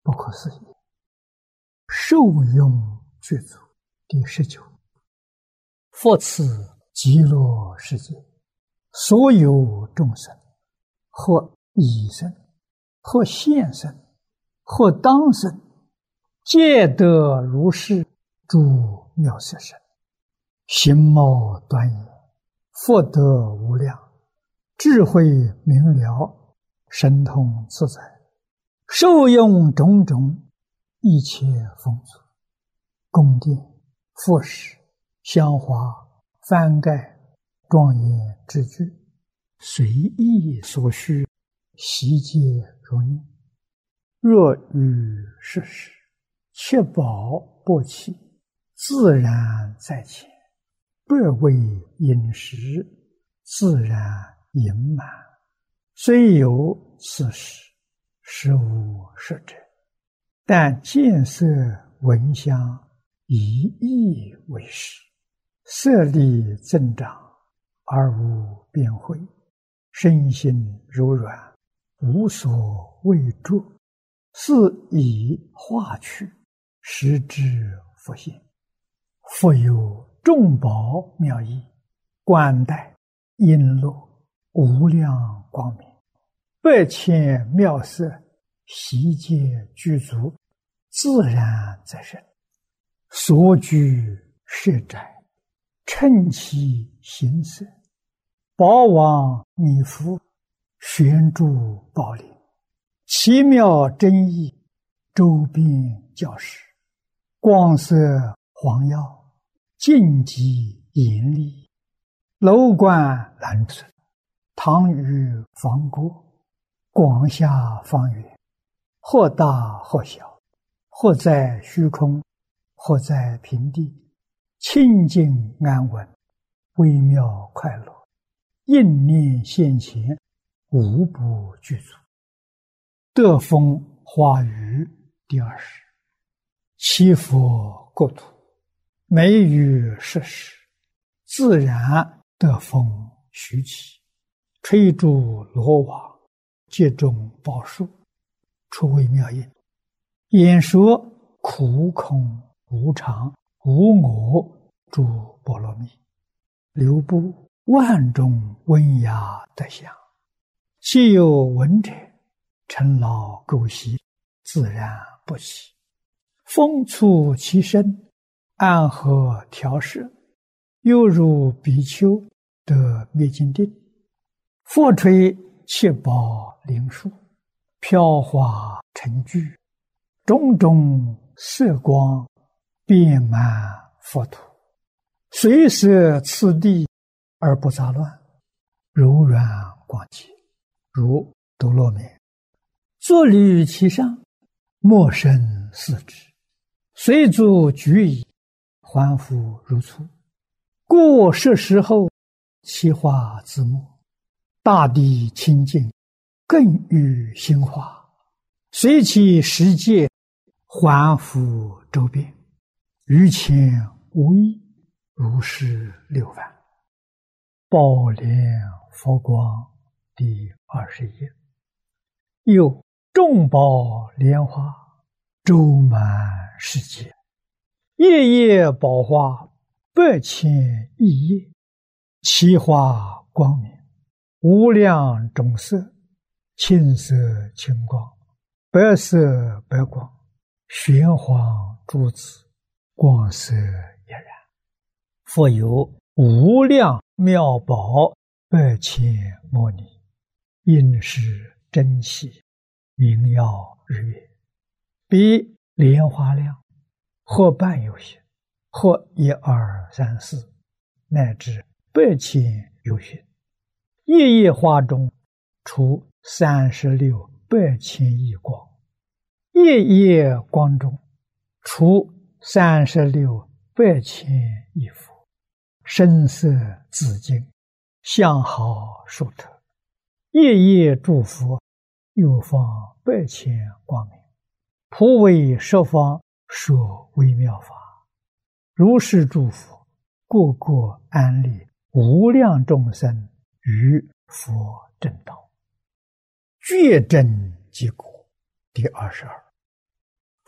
不可思议。受用具足。第十九，佛此极乐世界所有众生，或已生，或现生，或当生，皆得如是诸妙色身，形貌端严，福德无量，智慧明了，神通自在，受用种种一切丰足，宫殿、佛石、香花、幡盖、庄严之具，随意所需，悉皆如念。若遇世事，切宝不起，自然在前，不为饮食，自然盈满。虽有此事，实无实者，但见色闻香，以意为食，色力增长，而无边慧，身心柔软，无所畏著，是以化去，实之佛性。复有众宝妙义，冠带璎珞，无量光明，百千妙色，悉皆具足，自然在身。所居舍宅，称其形色，宝王弥覆，悬诸宝林，奇妙真义，周边教室，光色黄耀，净极严厉，楼观蓝色，堂宇方过，广厦方圆，或大或小，或在虚空，或在平地，清净安稳，微妙快乐，应念现前，无不具足。得风花雨第二十，七佛国土，每于世时，自然得风徐起，吹诸罗网，皆中宝树，出微妙音，演说苦空无常无我诸波罗蜜，流布万种温雅德相，其有闻者，尘劳垢习，自然不起。风触其身，安和调摄，犹如比丘得灭尽定。佛吹七宝灵树，飘华成聚，种种色光，遍满佛土，随摄次第而不杂乱，柔软广洁，如多罗面。坐立其上，莫生四肢，随足举矣，还复如初。故是时候，其化自没，大地清净，更与心化，随其世界，还复周遍，于前无异，如是六万。宝莲佛光第二十页。又众宝莲花，周满世界，夜夜宝花，百千亿叶，其花光明，无量种色，青色青光，白色白光，玄黄珠子，光色一然。复有无量妙宝，百千摩尼，应是珍奇，明耀日月，比莲花量，或半有形，或一二三四，乃至百千有形。夜夜花中，出三十六百千亿光，夜夜光中，出三十六百千亿佛，声色紫金，相好殊特。夜夜诸佛，又放百千光明，普为十方说微妙法。如是诸佛，个个安立无量众生于佛正道，觉真即果第二十二。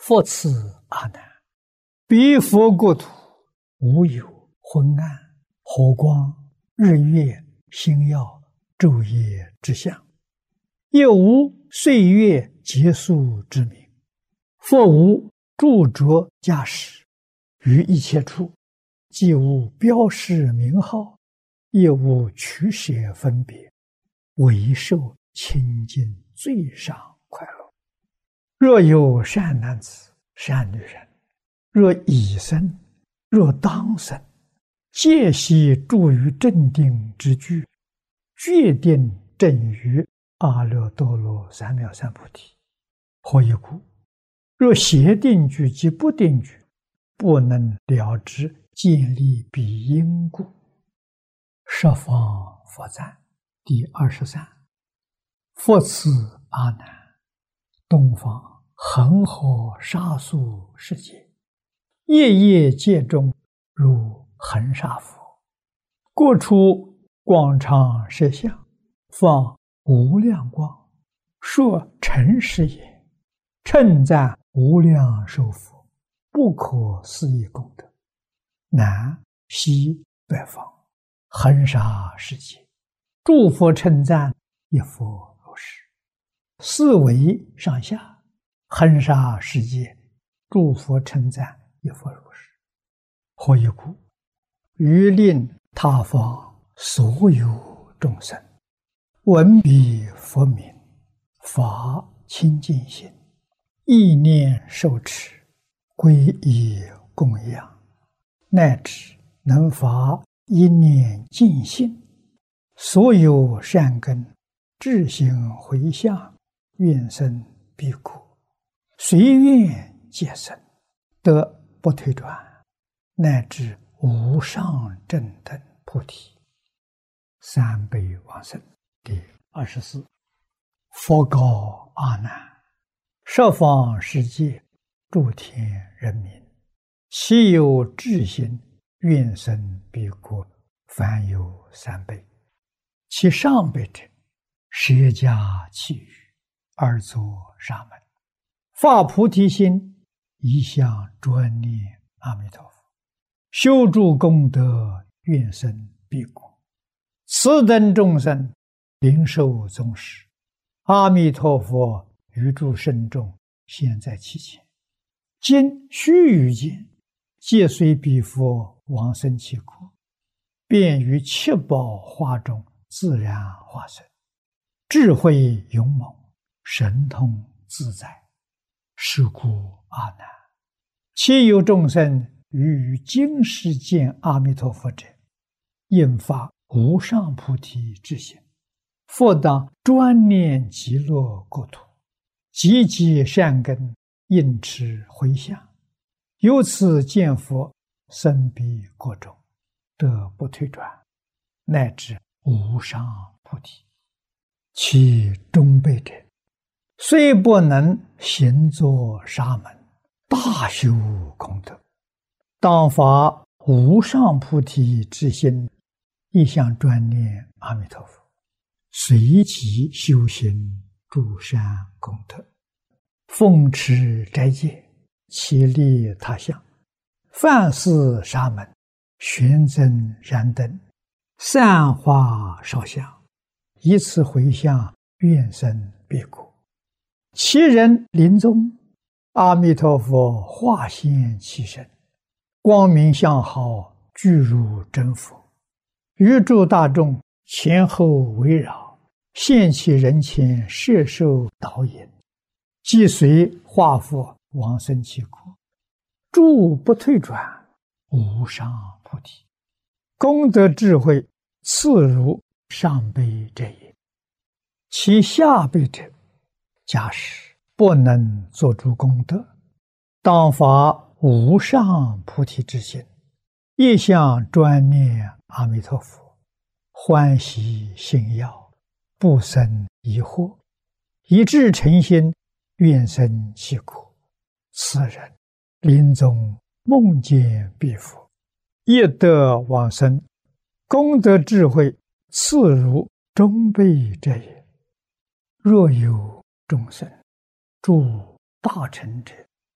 复次阿难，彼佛国土无有昏暗、火光、日月、星耀、昼夜之相，也无岁月结束之名，复无著着驾驶，于一切处既无标示名号，也无取舍分别，唯受清净最上快乐。若有善男子、善女人，若已生，若当生，皆悉住于正定之具，决定正于阿耨多罗三藐三菩提。何以故？若邪定具及不定具，不能了知建立彼因故。十方佛赞第二十三。复次阿难，东方恒河沙数世界，夜夜界中如恒沙佛，过出广长舌相，放无量光，说诚实也，称赞无量寿佛不可思议功德，南西北方恒沙世界，诸佛称赞一佛如是。四维上下恒沙世界，诸佛称赞一佛如是。何以故？于令他方所有众生闻彼佛名，发清净心，意念受持，皈依供养，乃至能发一念净心，所有善根自行回向，愿生彼国，随愿皆生，得不退转，乃至无上正等菩提。三辈往生第二十四。佛告阿难：十方世界诸天人民，其有智心愿生彼国，凡有三辈。其上辈者，舍家弃语，而作沙门，发菩提心，一向专念阿弥陀佛，修诸功德，愿生彼国。此等众生灵受宗实，阿弥陀佛于诸圣众现在其前，今须臾间，皆随彼佛往生其国，便于七宝花中自然化身，智慧勇猛，神通自在。是故阿难，其有众生于于今世见阿弥陀佛者，应发无上菩提之心，复当专念极乐国土，积极善根，应持回向，由此见佛，生彼国中，得不退转，乃至无上菩提。其中辈者，虽不能行作沙门，大修功德，当发无上菩提之心，一向专念阿弥陀佛，随即修行诸善功德，奉持斋戒，其利他相，犯事沙门，玄增燃灯，散花烧香，以此回向，愿生彼国。其人临终，阿弥陀佛化现其身，光明相好，具如真佛，于诸大众前后围绕，现其人前，摄受导引，即随化佛往生其国，诸不退转，无上菩提。功德智慧次如上辈者也。其下辈者，假使不能做诸功德，当发无上菩提之心，一向专念阿弥陀佛，欢喜信要，不生疑惑，一致诚心，愿生其国。此人临终梦见彼佛，亦得往生，功德智慧次如中辈者也。若有众生住大乘者，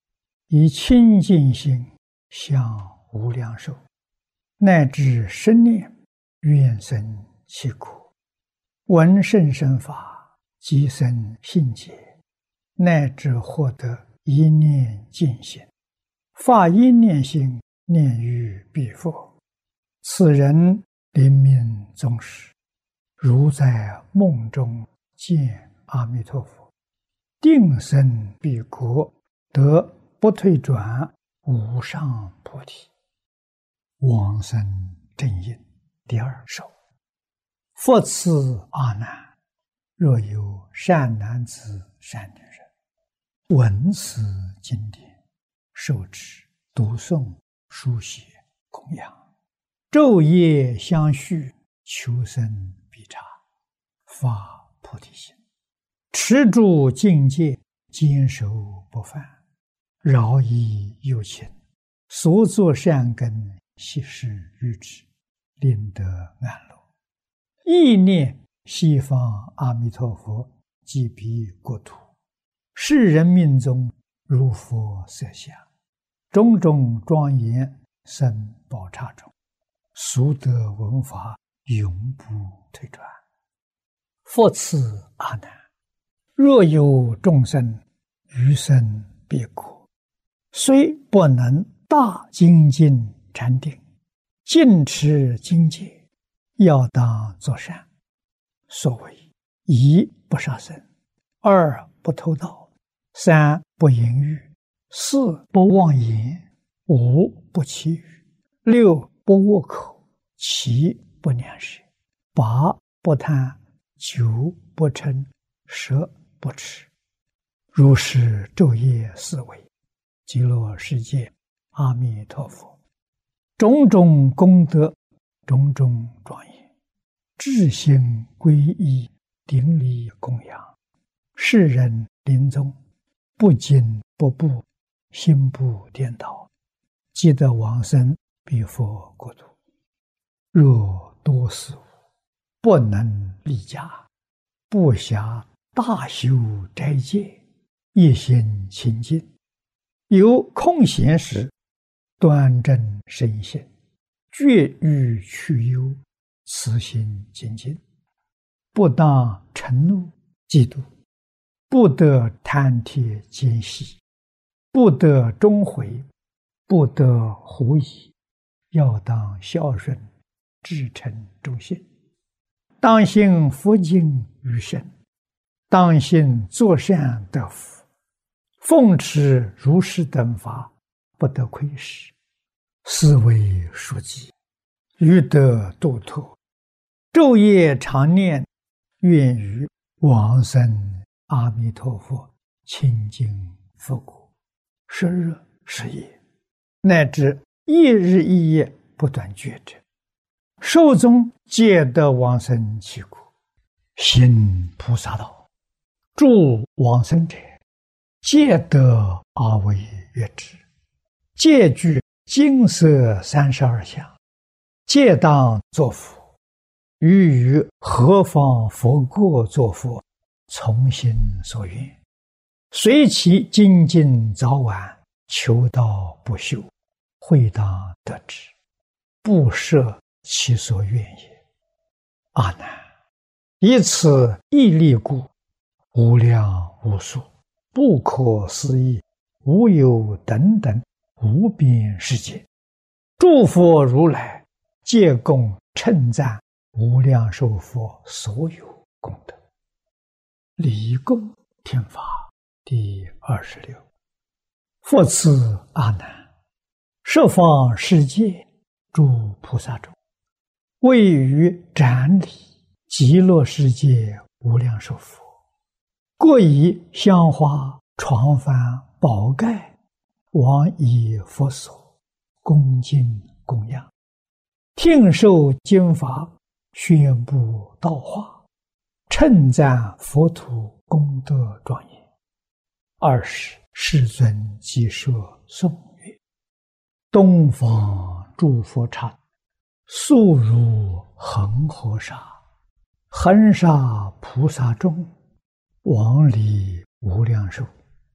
以清净心向无量寿，乃至生念愿生其国，闻甚深法，即生信解，乃至获得一念净心，发一念心，念于彼佛。此人临命终时，如在梦中见阿弥陀佛，定生彼国，得不退转无上菩提。往生正因第二首。复次阿难，若有善男子善女人，闻此经典，受持读诵书写供养，昼夜相续，求生必察，发菩提心，持住境界，坚守不犯，饶益有情，所作善根悉施于之，令得安乐。意念西方阿弥陀佛即彼国土，世人命中如佛色相，种种庄严生宝刹中，速得闻法，永不退转。复次阿难，若有众生余生彼国，虽不能大精进禅定，尽持精戒，要当作善。所谓一不杀生，二不偷盗，三不淫欲，四不妄言，五不绮语，六不恶口，七不两舌，八不贪，九不嗔，十不痴。如是昼夜思维，极乐世界阿弥陀佛，种种功德，种种庄严，至心皈依，顶礼供养，世人临终不惊不怖，心不颠倒，即得往生彼佛国土。若多死无，不能立家，不暇大修斋戒，一心清净，有空闲时，端正身心，绝欲去忧，慈心精进，不当嗔怒嫉妒，不得贪帖奸细，不得终悔，不得狐疑，要当孝顺，至诚忠信，当信佛经于身，当信作善得福，奉持如是等法，不得亏失，是为书记，欲得度脱，昼夜常念，愿于往生阿弥陀佛清净佛国，十日十夜，乃至一日一夜不断觉者，寿终皆得往生其国，行菩萨道，助往生者，皆得阿惟越致，皆具金色三十二相，皆当作佛，于于何方佛国作佛，从心所愿，随其精进早晚，求道不休，会当得之，不设其所愿也。阿难，以此一力故，无量无数，不可思议，无有等等无边世界，诸佛如来皆共称赞无量寿佛所有功德。礼供听法第二十六。复次阿难，十方世界诸菩萨中，位于展礼极乐世界无量寿佛，各以香花床幡宝盖往以佛所，恭敬供养，听受经法，宣布道化，称赞佛土功德庄严。二是世尊即说颂曰：东方诸佛刹，速如恒河沙，恒沙菩萨众，往礼无量寿，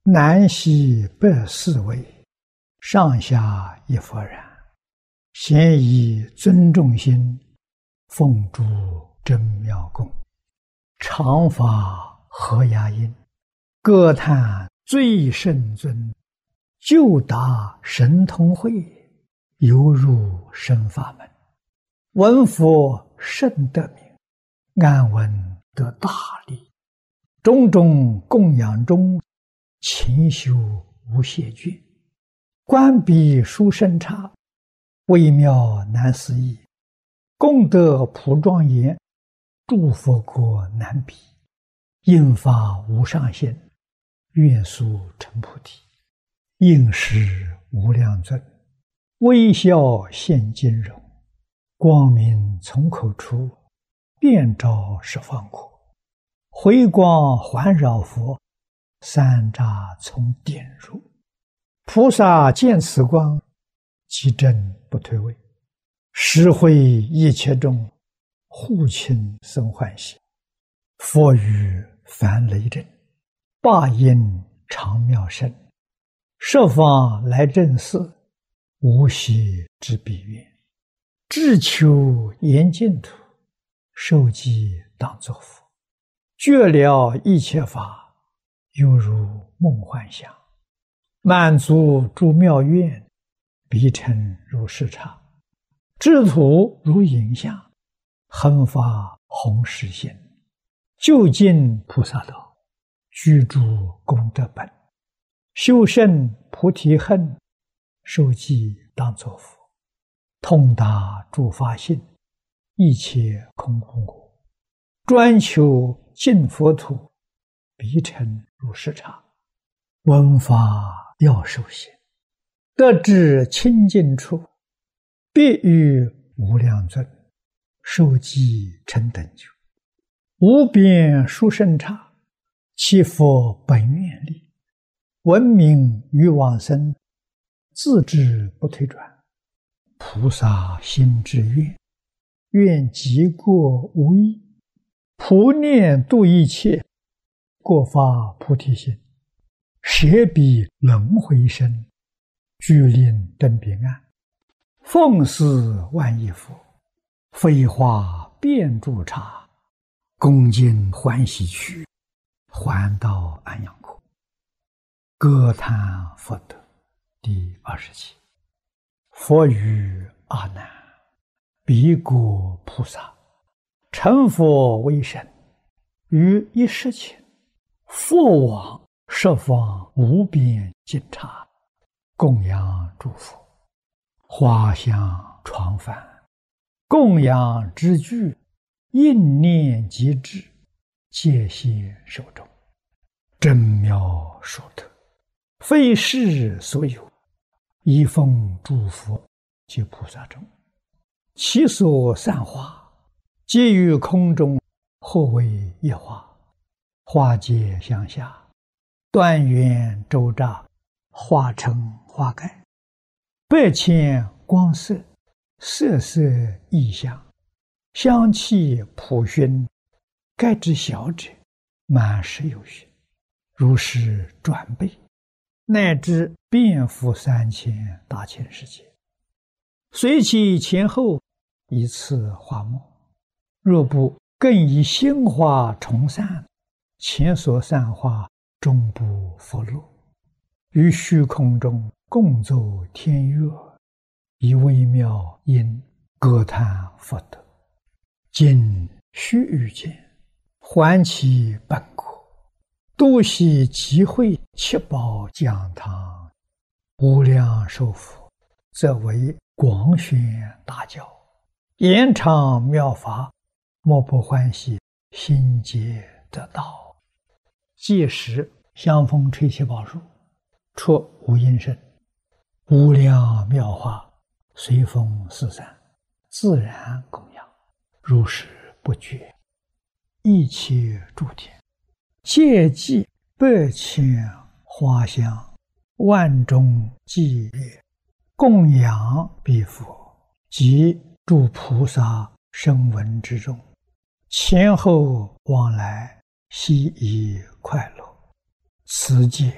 南西北四围，上下一佛然。咸以尊重心，奉诸真妙供，常法合雅音，歌叹最圣尊，就达神通会，犹入深法门。闻佛甚得名，安闻得大利。种种供养中，勤修无懈倦。观彼殊胜刹，微妙难思议。功德普庄严，诸佛国难比。应发无上限，愿速成菩提。应时无量尊，微笑现金容。光明从口出，遍照十方国。回光环绕佛，三匝从点入。菩萨见此光，即正不退位。实会一切众，护亲生欢喜。佛语凡雷震，霸音常妙声。设方来正寺，无息之彼愿。志求严净土，受记当作佛。觉了一切法，犹如梦幻想。满足诸妙愿，彼尘如视察。智土如影像，恒发弘誓心。究竟菩萨道，居住功德本。修胜菩提恨，受记当作佛。通达诸法性，一切空无我。专求净佛土，彼尘如视察。闻法要受行，得至清净处，必遇无量尊，受记成等觉。无边殊胜刹，其佛本愿力。闻名于往生，自知不退转。菩萨心之愿，愿极过无异。普念度一切，过发菩提心。舍彼轮回身，具令登彼岸。奉祀万亿佛，飞化遍诸刹。恭敬欢喜去，还到安阳国。歌叹佛德第二十七。佛语阿难：彼国菩萨，成佛为身，于一时前，佛往十方无边尽刹，供养诸佛。花香床幡，供养之具，应念即至，戒现手中。真妙殊特，非世所有。一奉诸佛及菩萨中，其所散花，皆于空中，或为一花。花结相下，端圆周匝，花成花盖。百千光色，色色异香，香气普熏。盖之小者，满十有余，如是转倍，乃至遍覆三千大千世界。随其前后，以次花末。若不更以新花重散，前所散花终不复落。于虚空中共奏天乐，以微妙音歌叹佛德。今须臾间，还其本国，多悉集会七宝讲堂。无量寿佛，则为广宣大教，延长妙法，莫不欢喜，心结得道。届时香风吹七宝树，出无音声，无量妙法随风四散，自然供养，如是不绝。一切诸天，皆记百千花香，万众伎乐，供养彼佛及诸菩萨声闻之中，前后往来，悉以快乐。此界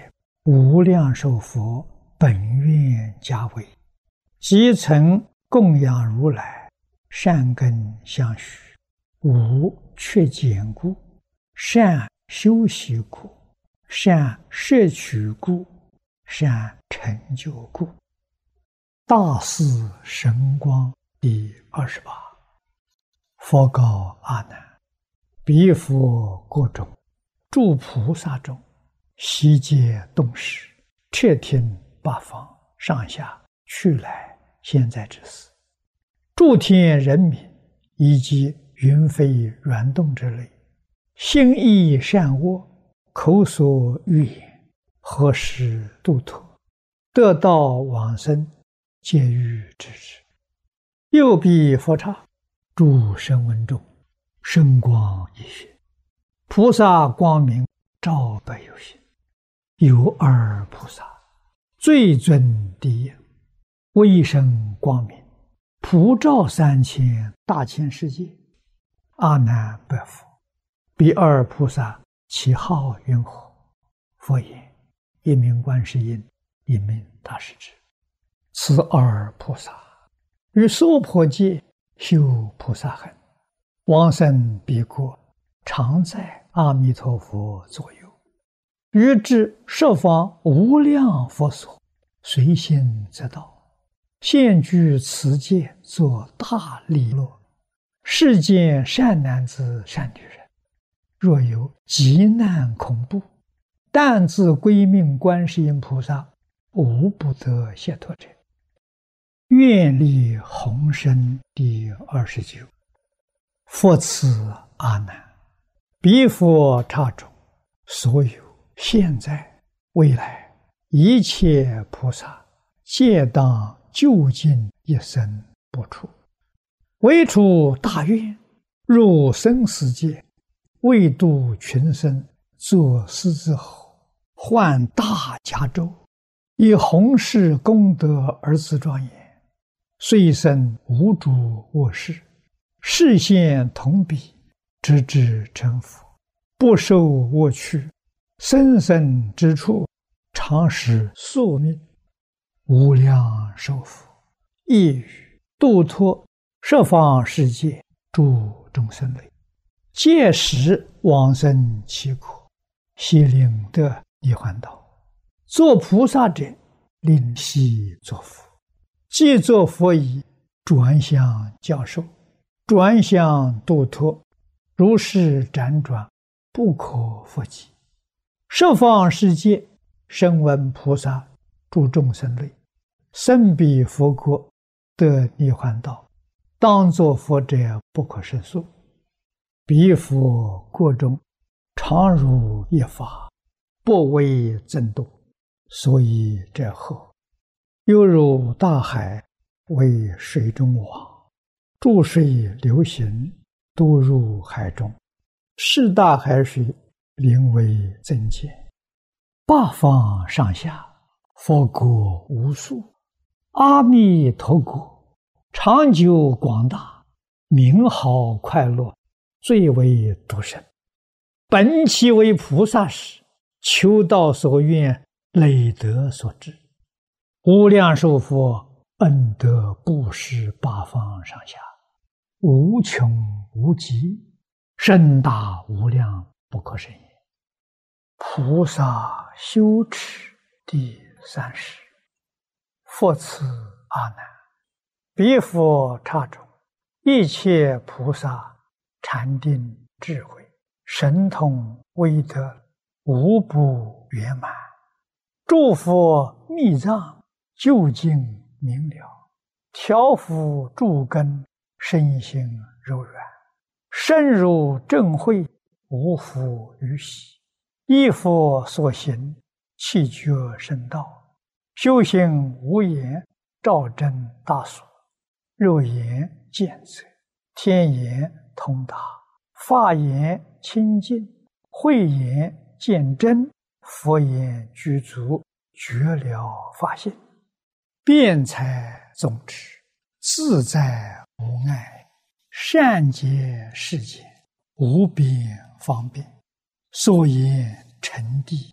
无量寿佛本愿家为，即曾供养如来，善根相续，无缺减故，善修习故，善摄取故，善成就故。大士神光第二十八。佛告阿难：彼佛国中，诸菩萨中，悉皆动识，彻听八方上下去来现在之事，诸天人民以及云飞软动之类，心意善恶，口所欲言，何时度脱，得道往生，皆欲知之。右彼佛刹，诸声闻中，圣光一现，菩萨光明照百有心。有二菩萨，最尊第一，威声光明，普照三千大千世界。阿难白佛：彼二菩萨其号云何？佛言：一名观世音，一名大势至。此二菩萨于娑婆界修菩萨行，往生彼国，常在阿弥陀佛左右，于至十方无量佛所，随心则到，现居此界，作大利乐。世间善男子善女人，若有急难恐怖，但自归命观世音菩萨，无不得解脱者。愿力宏深第二十九。佛赐阿难：彼佛刹中，所有现在未来一切菩萨，皆当究竟一生不出，唯除大愿，入生死界，为度群生，作狮子吼，换大迦州，以弘誓功德而自庄严，虽生无诸恶事，示现同彼，直至成佛，不受恶趣，生生之处，常使宿命。无量寿佛亦语度脱十方世界诸众生类，届时往生其国，悉令得涅槃道。作菩萨者，令悉作佛。既作佛已，转向教授，转向度脱，如是辗转，不可复计。十方世界声闻菩萨诸众生类，生彼佛国，得涅槃道，当作佛者不可胜数。彼佛国中，常如一法，不为增度，所以者后，犹如大海为水中网，注水流行，都入海中，是大海水灵为增减。八方上下，佛国无数，阿弥陀国长久广大，名好快乐，最为独生。本其为菩萨时，求道所愿，累德所致。无量寿佛恩德布施八方上下，无穷无极，深大无量，不可胜也。菩萨修持第三十。佛赐阿难：彼佛刹中，一切菩萨禅定智慧，神通威德，无不圆满。诸佛密藏，究竟明了，调伏诸根，身心柔软，深入正慧，无复于喜。依佛所行，气觉深道，修行无言，照真大所。肉眼见则，天眼通达，法眼清净，慧眼见真，佛眼具足，觉了法性，辩才总持，自在无碍，善解世间，无边方便，所言成谛，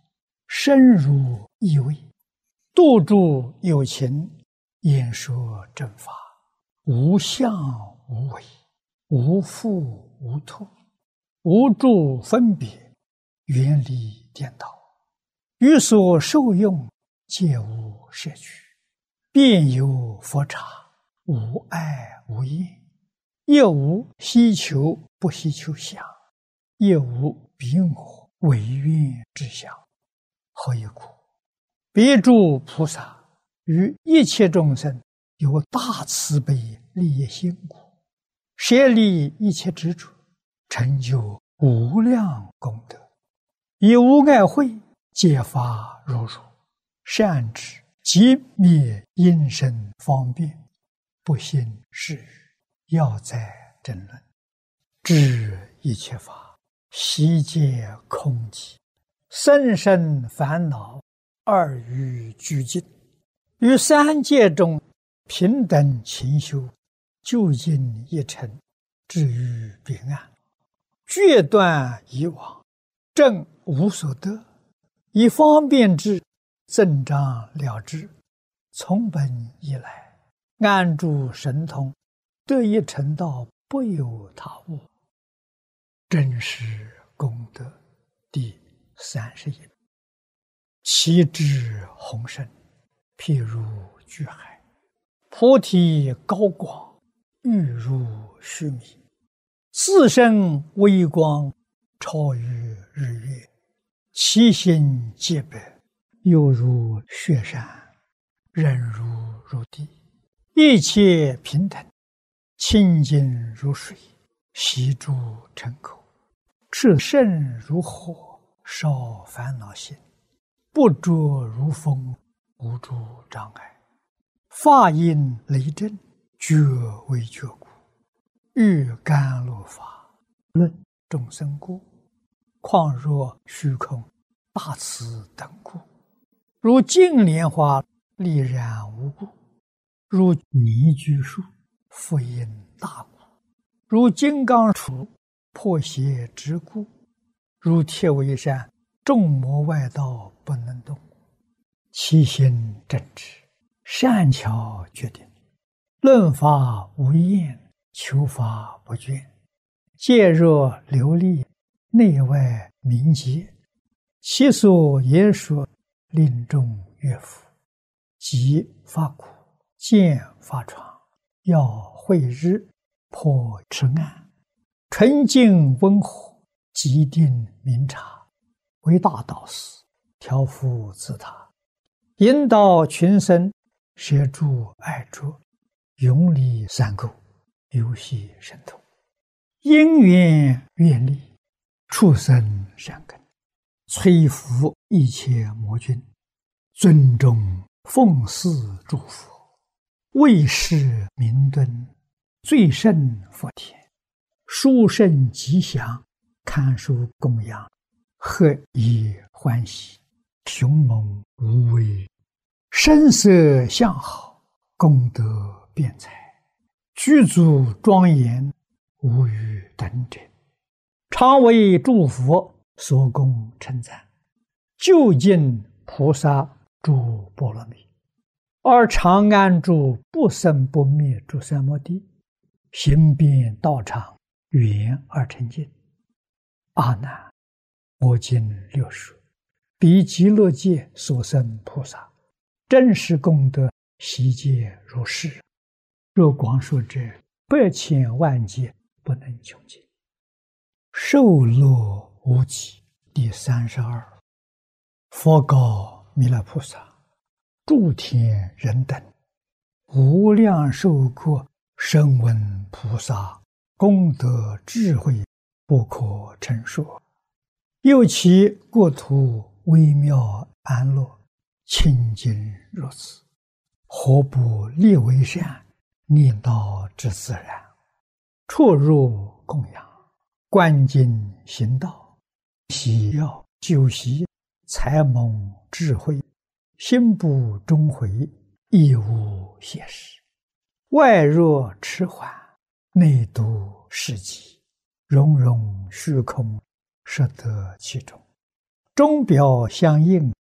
深入意味，度诸有情，演说正法，无相无为，无复无脱，无诸分别，远离颠倒，于所受用皆无摄取，遍有佛刹，无爱无厌，亦无希求不希求相，亦无彼我唯愿之相。何以故？别诸菩萨于一切众生有大慈悲利益心故，舍离一切执着，成就无量功德，以无碍慧揭发如如，善知即灭因身方便，不信是语，要在争论，知一切法悉皆空寂，甚深烦恼，二欲俱尽，于三界中平等勤修，究竟一尘，至于彼岸，决断以往，正无所得，以方便之，增长了之，从本以来，安住神通，得一成道，不有他物。真实功德第三十一。其智宏深，譬如巨海，菩提高广，欲如须弥，自身微光，超于日月，其心洁白，犹如雪山，忍如如地，一切平等，清净如水，悉诸尘口，炽盛如火，烧烦恼心，不着如风，无诸障碍，法音雷震，觉为觉故，欲甘露法，论众生故，况若虚空大慈等故，如净莲花丽然无故，如泥居树复因大故，如金刚杵破邪之故，如铁围山众魔外道不能动，其心正直，善巧决定，论法无厌，求法不倦，戒若流利，内外明洁，其所言说，令众悦服，即发苦，见发闯，要慧日，破痴暗，纯净温和，极定明察，为大导师，调伏自他，引导群生，摄诸爱着，永离三垢，游戏神通，因缘愿力，畜生善根，摧伏一切魔君，尊重奉祀诸佛，为世明敦，最胜佛田，殊胜吉祥，堪受供养，何以欢喜，雄猛无畏，声色相好，功德辩才，具足庄严，无与等者，常为诸佛所供称赞，究竟菩萨诸波罗蜜，而常安住不生不灭诸三摩地，行遍道场，圆而成净。阿难，我今略说，彼极乐界所生菩萨，真实功德悉皆如是。若广说者，百千万劫不能穷尽。受乐无极第三十二。佛告弥勒菩萨：诸天人等，无量寿国声闻菩萨功德智慧不可称说，又其国土微妙安乐，清净如此，何不立为善，念道之自然，出入供养，观经行道，喜要修习，才蒙智慧，心不终回，亦无邪识，外若迟缓，内度世极，融融虚空，摄得其中，钟表相应，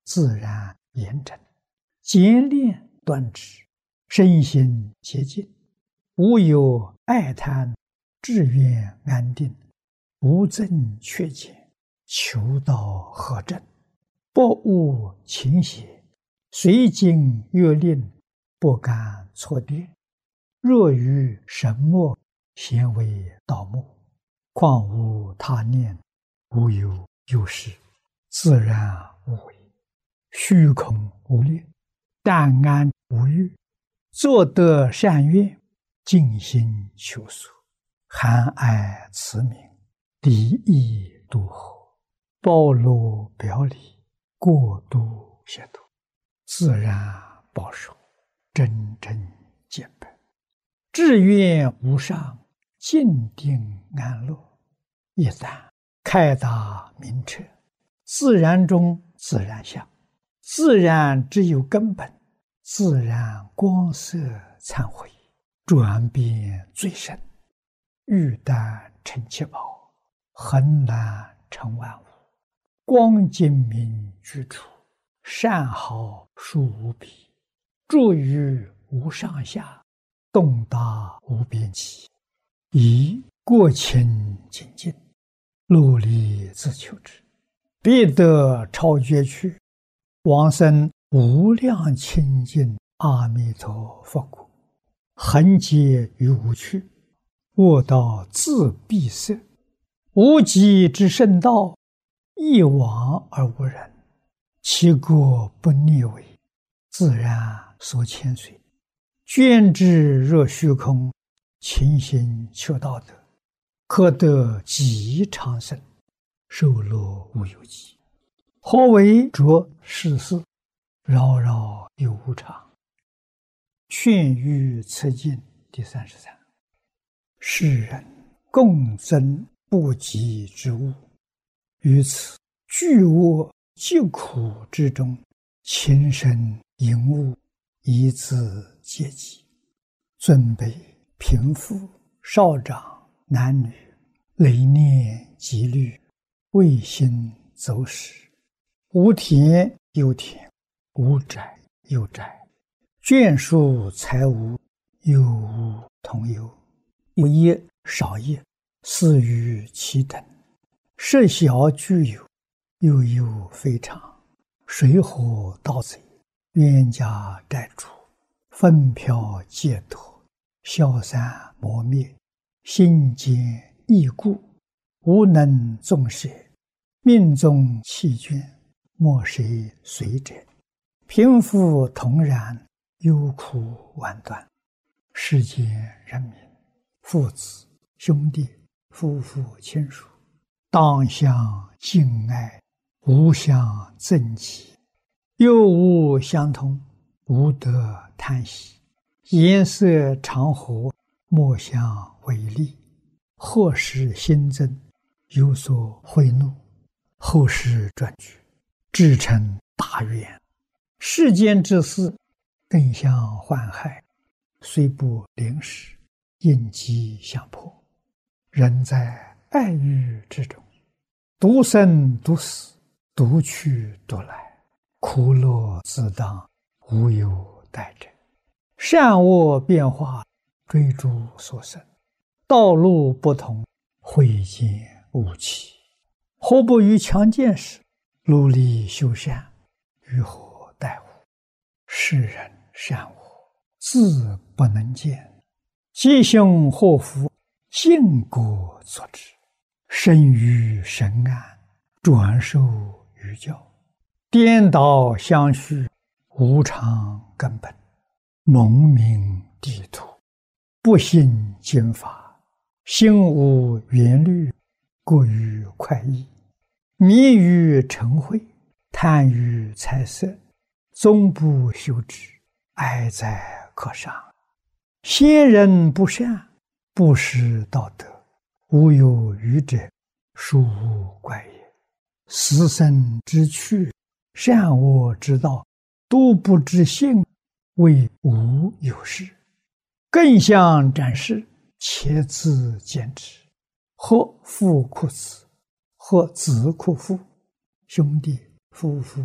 自然严整，简练端直，身心洁净，无有爱贪，志愿安定，无增缺减，求道合正，不误情邪，随经越令，不敢错跌。若于神墨，咸为盗墨，况无他念，无有有实，自然无为，虚空无列，淡安无欲，作得善愿，尽心求索，含爱慈悯，离意度合，包罗表里，过度协度，自然保守，真正见本，志愿无上，静定安乐。一旦开达明彻，自然中自然相，自然只有根本，自然光色忏悔，转变最深，玉丹成七宝，恒然成万物，光精明居处，善好殊无比，住于无上下，动达无边际，以过清净净，努力自求之，必得超绝去，往生无量清净阿弥陀佛国，恒劫于无趣，卧道自闭塞，无极之圣道，一往而无人，其国不逆违，自然所牵随，捐之若虚空，勤行求道德，可得极长生，寿乐无有极。何为着世事，扰扰有无常。劝喻此经第三十三。世人共增不及之物，于此巨恶疾苦之中，情深淫恶，以自阶级，尊卑贫富少长男女，累念积虑，未心走失，无田有田，无宅有宅，眷属财物，有无同有，有业少业，似于其等，设小具有，又有非常，水火盗贼，冤家债主，纷飘劫夺，消散磨灭，心坚易故，无能纵舍，命中弃眷，莫谁随者，贫富同然，忧苦万端。世间人民，父子兄弟夫妇亲属，当相敬爱，无相憎忌，又无相通，无得贪喜，颜色常和，莫相违逆，或使心增，有所悔怒，后世转举，至成大愿。世间之事，更相患害，虽不临时，应机相迫。人在爱欲之中，独生独死，独去独来，苦乐自当，无有待者。善恶变化，追逐所生，道路不同，慧见无期。何不于强健时，努力修善，于何待乎？世人善恶，自不能见，吉凶祸福，尽果作之。生于神安，转受于教，颠倒相续，无常根本，蒙名地土，不信经法，心无缘虑，过于快意，迷于尘秽，贪于财色，终不修之，哀哉可伤。先人不善，不识道德，无有愚者，殊无怪也。死生之趣，善恶之道，都不知性，谓无有事。更相展示，且自见之。或父哭子，或子哭父，兄弟夫妇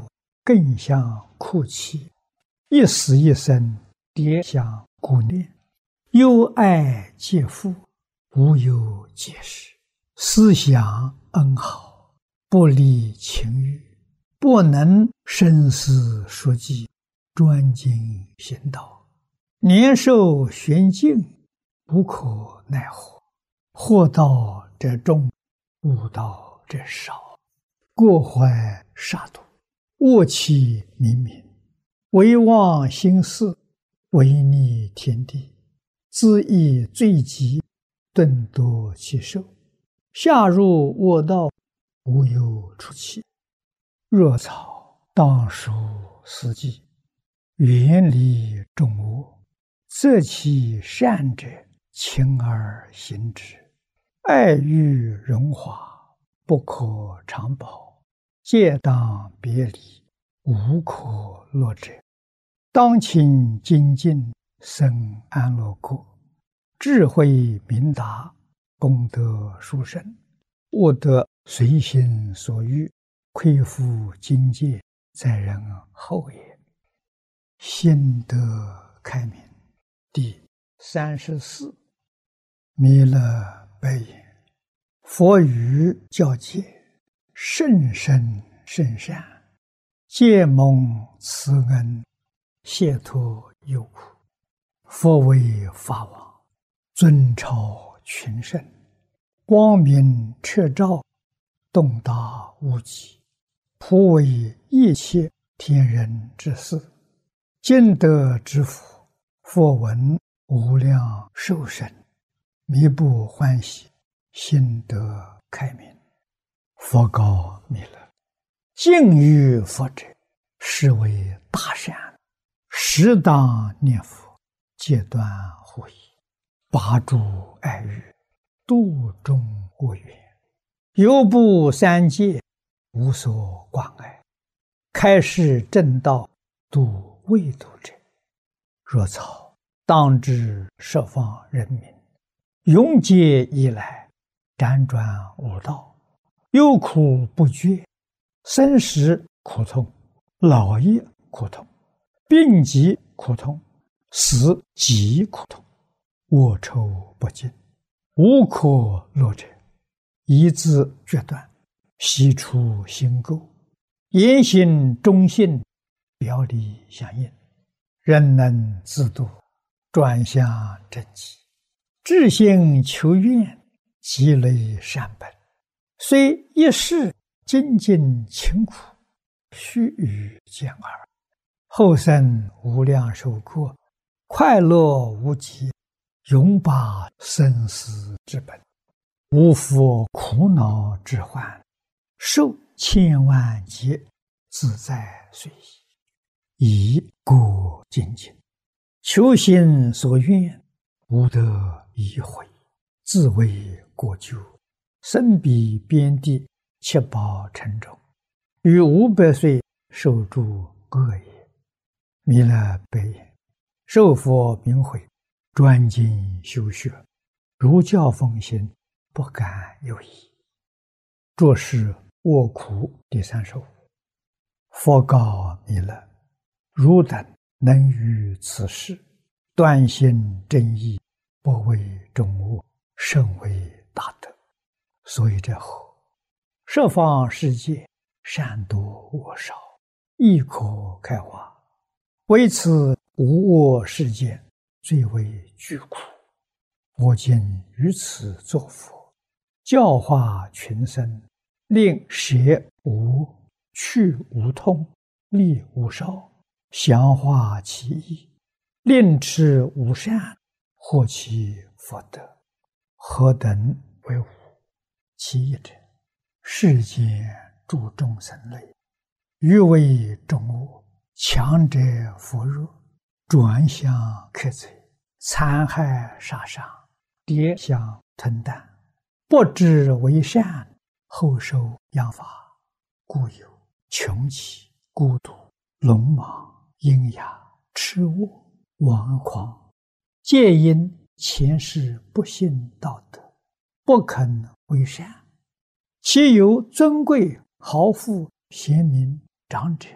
更像哭泣，一死一生，迭相顾念。忧爱皆负，无有解释。思想恩好，不离情欲，不能深思熟记，专精行道。年寿玄境，无可奈何。惑道者众，悟道者少。过怀杀戮，恶气冥冥，唯忘心事，违逆天地，自意罪极，顿夺其寿。下入恶道，无有出期。若草当属四季，远离众恶，择其善者，勤而行之。爱欲荣华，不可长保，戒当别离，无可乐者。当勤精进，生安乐国。智慧明达，功德殊胜，悟得随心所欲，亏负境界，在人后也。心得开明。第三十四，弥勒白言：佛语教诫，甚深甚善，皆蒙慈恩，解脱忧苦。佛为法王，尊超群圣，光明彻照，洞达无极，普为一切天人之事。今得之福，佛闻无量寿生，弥不欢喜，心得开明。佛告弥勒：敬于佛者，是为大善，适当念佛，戒断护疑，拔诸爱欲，度众恶缘，犹不三界，无所关爱，开示正道，度未度者。若草当知十方人民，永劫以来，辗转无道，忧苦不绝，生时苦痛，老也苦痛，病疾苦痛，死极苦痛，恶臭不尽，无可乐者。一字决断，悉出心垢，言行忠信，表里相应，人能自度，转向正极，至心求愿，积累善本，虽一世精进勤苦，须臾见耳，后生无量寿过，快乐无极，永拔生死之本，无复苦恼之患，受千万劫，自在随意，以过精进，求心所愿，无得已悔，自为过咎，身彼边地，七宝沉重，于五百岁受诸恶也。弥勒白言：受佛名诲，专精修学，如教奉行，不敢有疑。作是卧苦第三十五。佛告弥勒：汝等能于此事，断心正义，不为众恶，甚为大德。所以者何？十方世界，善多恶少，亦可开化。为此无恶世间，最为具苦。我今于此作佛，教化群生，令舍无、去无痛，利无少，详化其意，令持无善，获其福德。何等为无？其一者，世间诸众生类，欲为众恶，强者扶弱，转向克贼，残害杀伤，跌相吞啖，不知为善，后受殃罚，故有穷奇、孤独、鲁莽、阴哑、痴恶、顽狂，皆因前世不信道德，不肯为善。其有尊贵豪富贤明长者，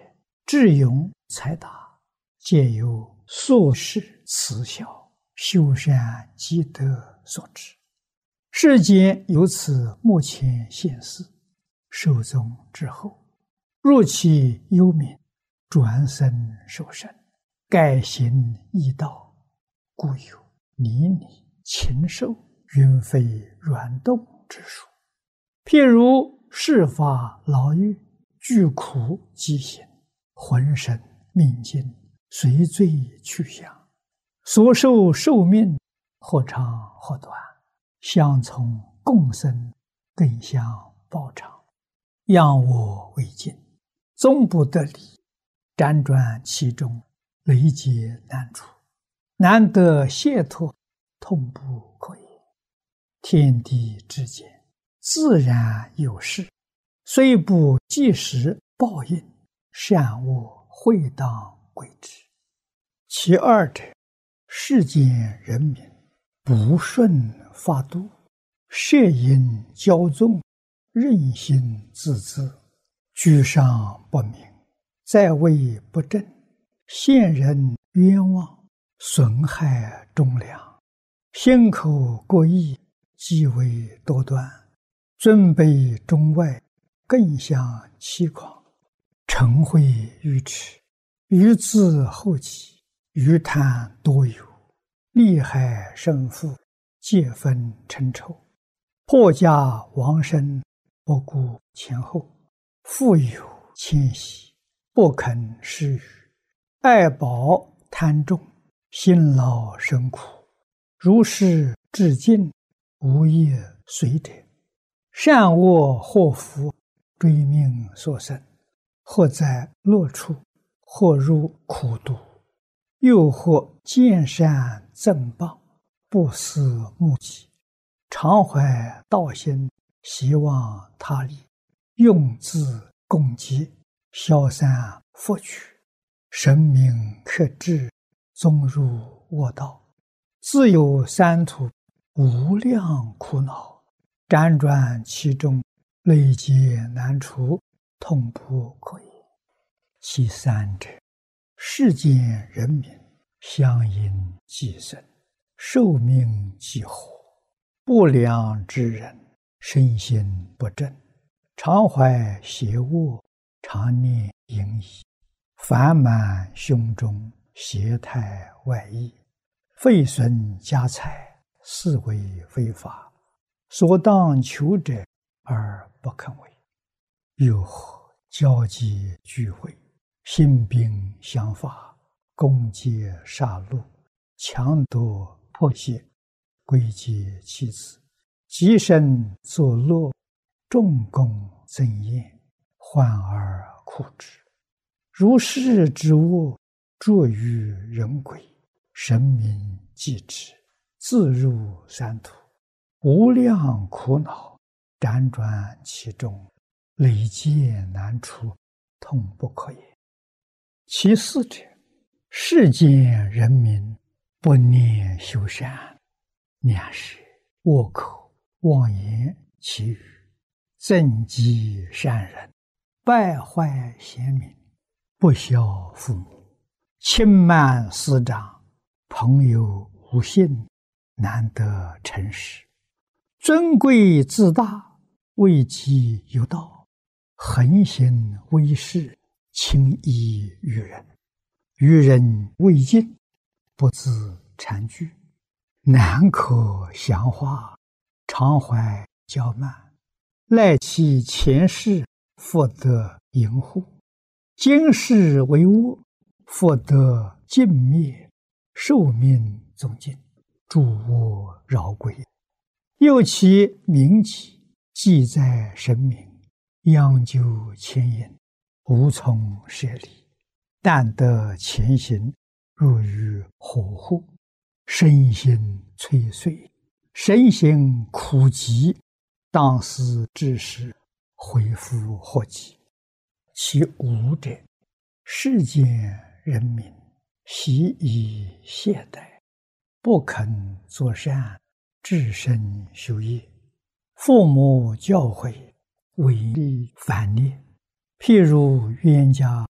智勇才达，皆由宿世慈孝、修善积德所致。世间由此目前现世，寿终之后，若其幽冥，转生受生，改行异道，故有泥泥、禽兽、云飞软动之说。譬如世发牢狱，具苦疾行，浑身命尽，随罪去向，所受寿命或长或短，相从共生，更相报偿，仰我为镜，终不得离，辗转其中，累劫难除，难得解脱，痛不可言。天地之间，自然有事，虽不即时报应，善恶会当归之。其二者，世间人民不顺法度，摄引骄纵，任性自恣，居上不明，在位不正，陷人冤枉，损害忠良，心口过意，极为多端，尊卑中外，更相欺狂，嗔恚愚痴，愚自后己，愚贪多有，利害胜负，皆分成仇，破家亡身，不顾前后，富有谦息，不肯施予，爱宝贪重，辛劳生苦，如是至尽，无业随者，善恶祸福，追命所生，或在乐处，或入苦毒，又或见善赠报，不思目己，常怀道心，希望他利，用自共济，消散福取，神明克制，终入恶道，自有三途，无量苦恼，辗转其中，累劫难除，痛不可言。其三者，世间人民相因寄生，寿命既活，不良之人，身心不正，常怀邪恶，常念淫逸，烦满胸中，邪态外溢，废损家财，是为非法，所当求者而不肯为。又或交际聚会，兴兵相伐，攻击杀戮，强夺迫胁，归结妻子，极身作乐，重功增艳，患而苦之。如是之恶，著于人鬼，神明继之，自入三途，无量苦恼，辗转其中，累劫难除，痛不可言。其四者，世间人民不念修善，两是恶口妄言绮语，增击善人，败坏贤民，不孝父母，轻慢师长，朋友无信，难得诚实，尊贵自大，位极有道，横行威势，轻易于人，于人未尽，不自惭惧，难可详化，常怀骄慢，赖其前世，复得淫护，今世为恶，复得尽灭，寿命终尽，诸恶饶归。又其名己，记在神明，央究牵引，无从舍离，但得前行，入于火户，身心摧碎，身心苦疾，当思之时，恢复祸及。其五者，世间人民习以懈怠，不肯作善，至身修业，父母教诲，违逆反逆，譬如冤家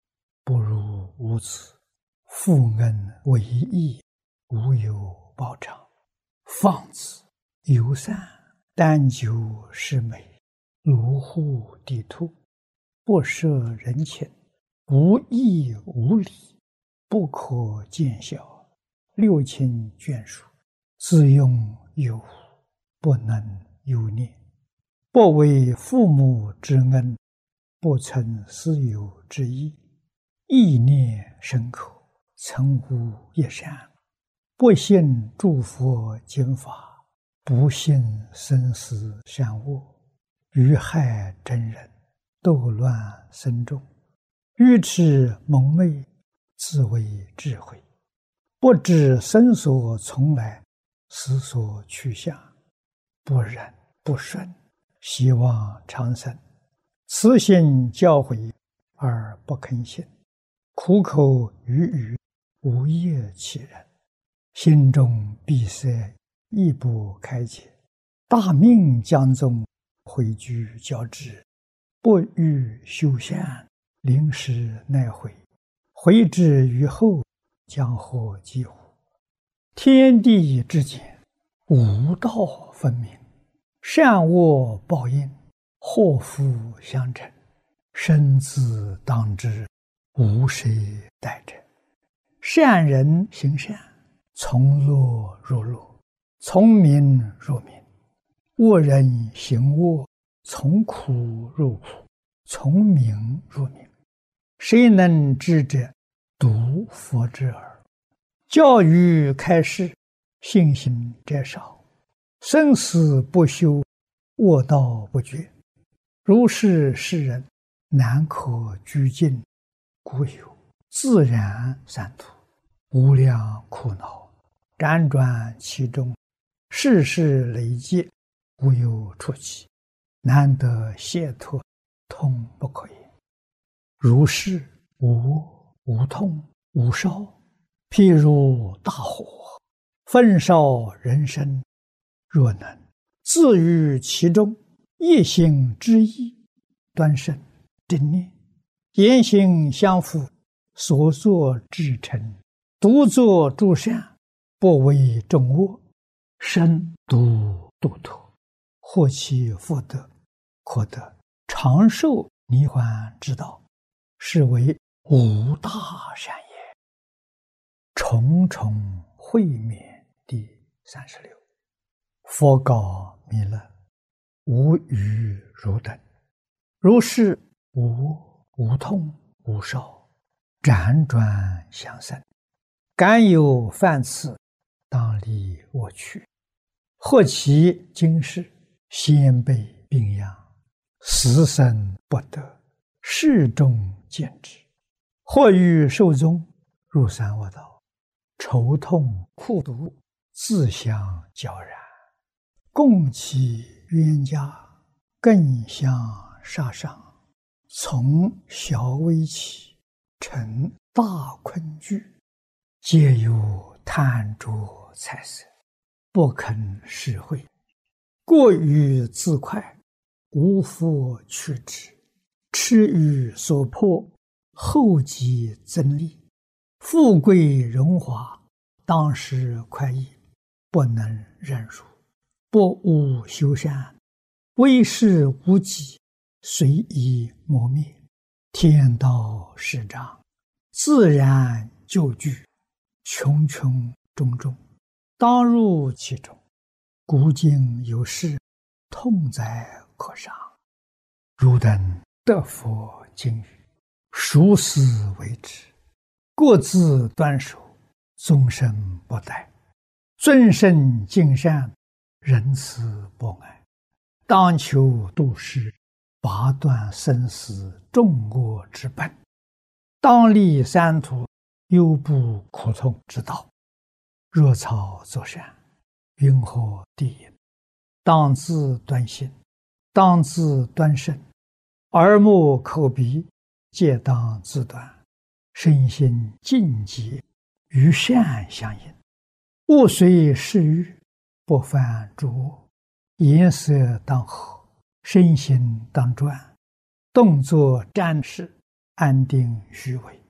不如无子。父恩为义，无有报偿。放子游散，但求是美，如护地兔，不涉人情，无义无礼，不可见小。六亲眷属，自用有无，不能有念。不为父母之恩，不曾师友之意，意念深刻，曾无一善。不信诸佛经法，不信生死善恶，愚害真人，斗乱僧众，愚痴蒙昧，自为智慧，不知生所从来，死所去向，不忍不顺，希望长生。慈心教诲而不肯信，苦口语语，无业其人。心中闭塞，亦不开解。大命将宗，回居教之，不欲修善，临时奈悔。回之于后，将获几乎？天地之间，无道分明，善恶报应，祸福相承。生自当之，无谁代者。善人行善，从乐入乐，从明入明；恶人行恶，从苦入苦，从明入明。谁能知者？独佛之耳。教育开示，信心者少。生死不休，恶道不绝。如是世人，难可居尽，故有自然三途，无量苦恼，辗转其中，世事累积，无有出期，难得解脱，痛不可言。如是无无痛无烧，譬如大火，焚烧人生。若能自于其中，一心之意，端正正念，言行相符，所作至诚，独作诸善，不为众恶，身独度脱，获其福德，可得长寿涅槃之道，是为无大善也。重重会面第三十六。佛告弥勒：无余如等，如是无无痛无烧，辗转相生，敢有犯次，当离我去。或其今世，先辈病殃，死生不得，世众见之。或欲寿终，入三恶道，愁痛苦毒，自相交然。共其冤家，更相杀伤。从小微起，成大困惧，皆有贪着财色，不肯施惠。过于自快，无复去之。痴欲所迫，后继增利。富贵荣华，当时快意，不能忍辱。不务修善，为事无己，随意磨灭。天道始彰，自然就具，穷穷种种，当入其中。古今有事，痛哉可伤。汝等得佛经语，熟思为之，各自端守，终身不殆。尊圣敬善，仁慈博爱，当求度世，拔断生死众恶之本，当立三途，忧怖苦痛之道。若草作善，云何地也？当自端心，当自端身，耳目口鼻皆当自端。身心净洁，与善相应，勿随世欲，不犯诸恶。颜色当和，身心当专，动作瞻视，安定虚伪。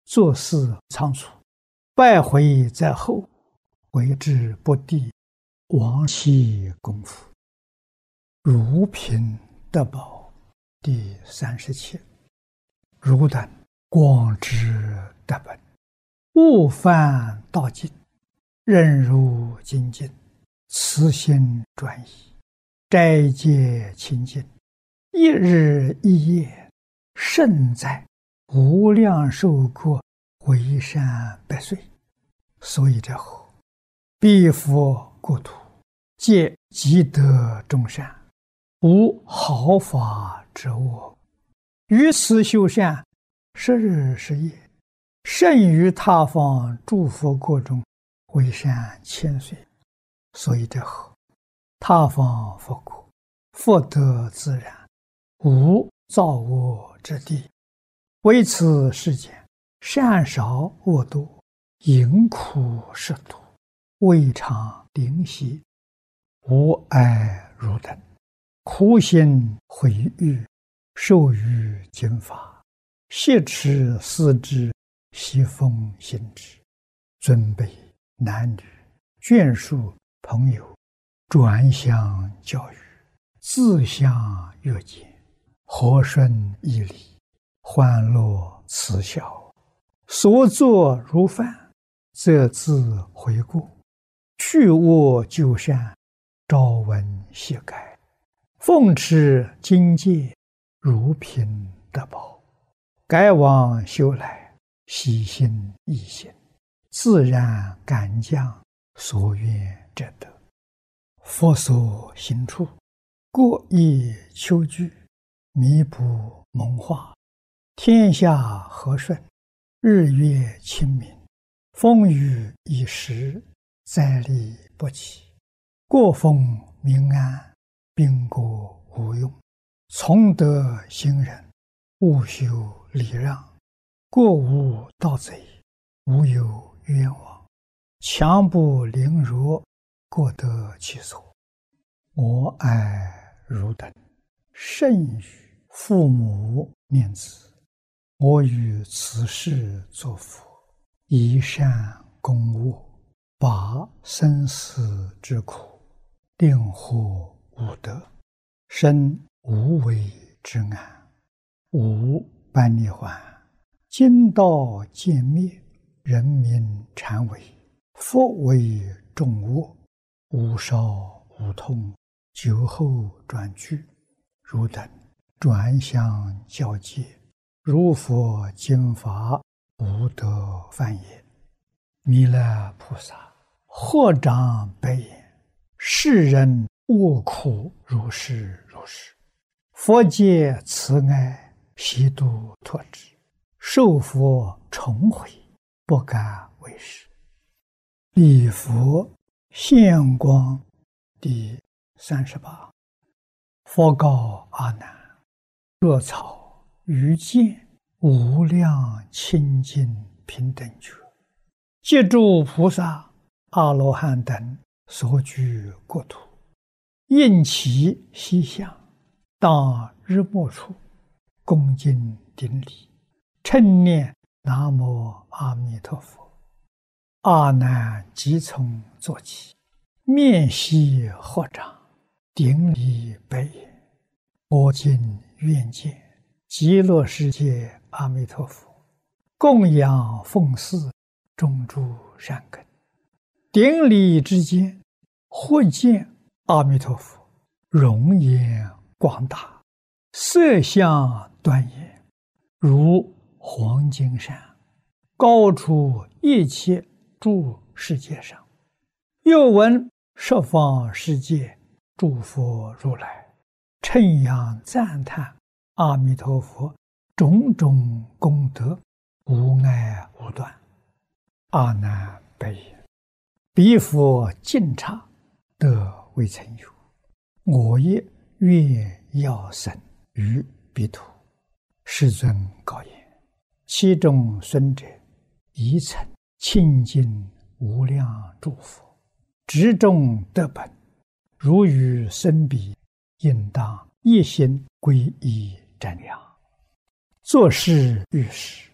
做事仓促，败回在后，为之不第，亡其功夫。如贫得宝第三十七。汝等广知得本，勿犯道尽，任入精进，慈心专一，斋戒清净，一日一夜，胜在无量寿国为善百岁。所以者后，彼佛国土，皆积德众善，无毫发之恶。于此修善，十日十夜，胜于他方诸佛国中为善千岁。所以者后，他方佛国，福德自然，无造恶之地。为此世间，善少恶多，淫苦食毒，未尝灵犀。吾爱汝等，苦心毁誉，受于经法，挟持思之，习奉行之。尊卑男女，眷属朋友，转相教育，自相悦见，和顺义理，欢乐慈孝，所作如饭，则自回顾，去恶就善，朝闻夕改，奉持经戒，如贫得宝，改往修来，喜心易行，自然感将所愿者得。佛所行处，过意求具，弥补蒙化，天下和顺，日月清明，风雨已时，灾利不起，过风民安，兵国无用。从德行人，勿修礼让，过无盗贼，无有冤枉，强不凌辱，过得其所。我爱汝等，甚于父母念子，我于此世作佛，以善攻恶，拔生死之苦，令获无得，生无为之安，无般涅槃，今道渐灭，人民禅为，佛为众恶，无少无痛，酒后转去。汝等转相教戒，如佛经法，无得犯也。弥勒菩萨获长白言，世人恶苦如是如是，佛界慈爱，悉度脱之，受佛重回，不敢为是。礼佛现光第三十八。佛告阿难：若草于见无量清净平等觉，借诸菩萨、阿罗汉等所居国土，应其西向，当日暮处，恭敬顶礼，称念南无阿弥陀佛。阿难即从坐起，面悉合掌，顶礼白言：我今愿见极乐世界阿弥陀佛，供养奉祀，种诸善根。顶礼之间，忽见阿弥陀佛容颜广大，色相端严，如黄金山，高出一切诸世界上。又闻十方世界诸佛如来称扬赞叹阿弥陀佛种种功德，无碍无断。阿难白言：彼佛净刹，得未曾有，我也愿要生于彼土。世尊告言：其中孙者，宜曾清净无量诸佛，执中得本，如与生彼，应当一心皈依瞻仰。作事遇事，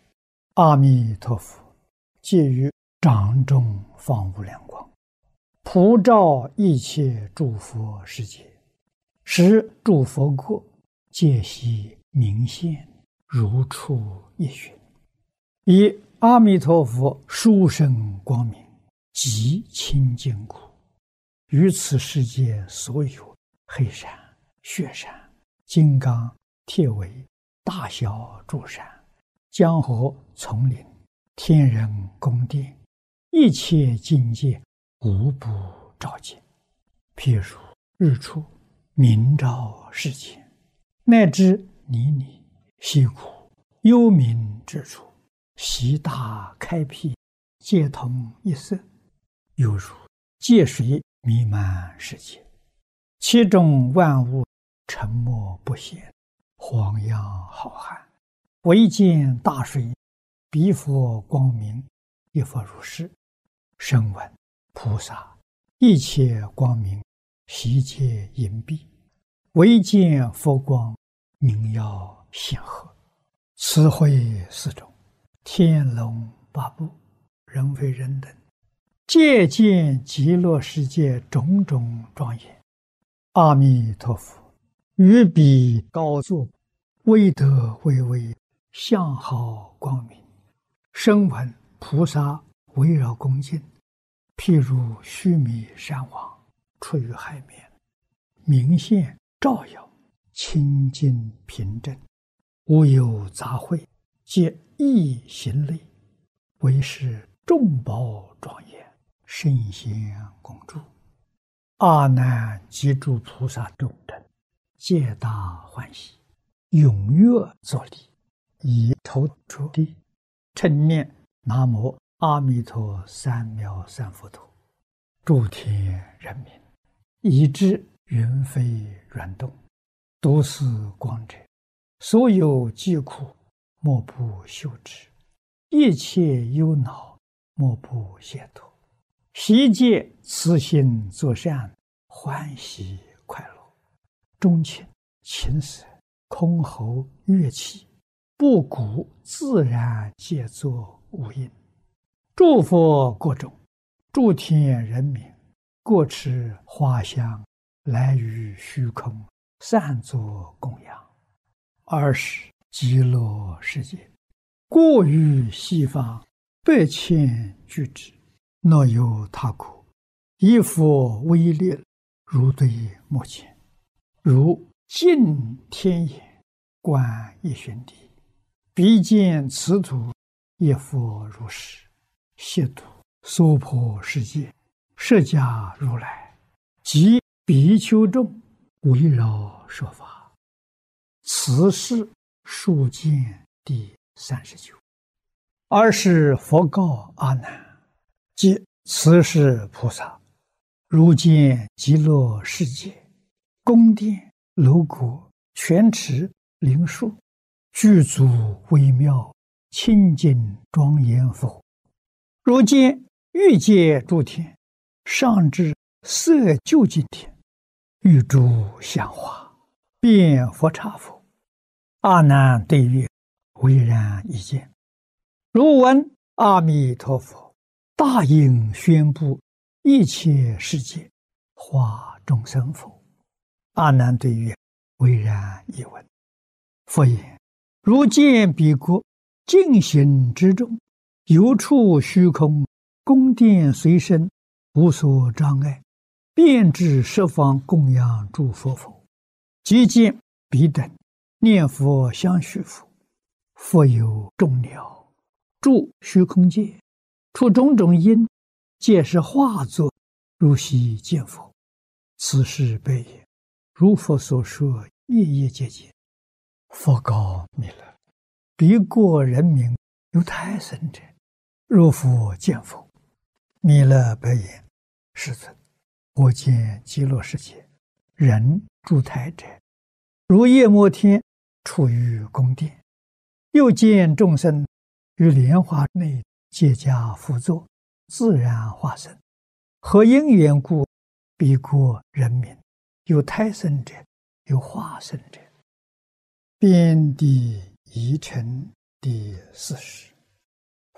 阿弥陀佛，借于掌中放无量光，普照一切诸佛世界，使诸佛国皆悉明现，如出一寻。以阿弥陀佛殊胜光明极清净故，于此世界所有黑山、雪山、金刚、铁围、大小诸山、江河、丛林、天人宫殿，一切境界无不照见。譬如日出明照世间，乃至泥泞溪谷幽冥之处，悉大开辟，皆同一色，犹如界水弥漫世界，其中万物沉默不显，荒洋浩瀚，唯见大水，彼佛光明，亦复如是。声闻菩萨一切光明，悉皆隐蔽，唯见佛光，明耀显赫。此会四种，天龙八部，人非人等，皆见极乐世界种种庄严。阿弥陀佛于彼高坐，威德巍巍，相好光明。声闻菩萨围绕恭敬，譬如须弥山王出于海面，明现照耀，清净平正，无有杂秽，皆一行类，为是众宝庄严，圣贤共住。阿难及诸菩萨众等，皆大欢喜，踊跃作礼，以头着地，称念南无阿弥陀三藐三佛陀。诸天人民，以至云飞软动，都是光者，所有疾苦，莫不休止；一切忧恼，莫不解脱。悉皆慈心作善，欢喜快乐。钟磬、琴瑟、箜篌、乐器，不鼓自然皆作无音。诸佛国中，诸天人民，各持花香，来于虚空，散作供养。二是极乐世界，过于西方，百千俱胝，若有他国，以佛威力，如对目前，如尽天眼，观一旬地，彼见此土，亦复如是。悉度娑婆世界，释迦如来及比丘众，围绕说法。此是数见第三十九。二是佛告阿难，即此是菩萨，如见极乐世界，宫殿楼阁、泉池、灵树，具足微妙，清净庄严佛。如见欲界诸天，上至色究竟天，欲诸香花，遍佛刹佛。阿难对曰：唯然一见。如闻阿弥陀佛大应宣布一切世界，化众生否？阿难对曰：唯然一闻。佛言：如见彼国净行之中，有处虚空，宫殿随身，无所障碍，遍至十方供养诸佛否？即见彼等念佛相续佛，佛有众鸟住虚空界，出种种因，皆是化作，如悉见佛。此是悲也。如佛所说，夜夜皆见。佛告弥勒：彼国人民有胎生者，若复见佛。弥勒白言：世尊，我见极乐世界人住胎者，如夜摩天处于宫殿，又见众生于莲花内皆加趺坐，自然化身。何因缘故？彼国人民有胎生者，有化身者。遍地遗尘第四十。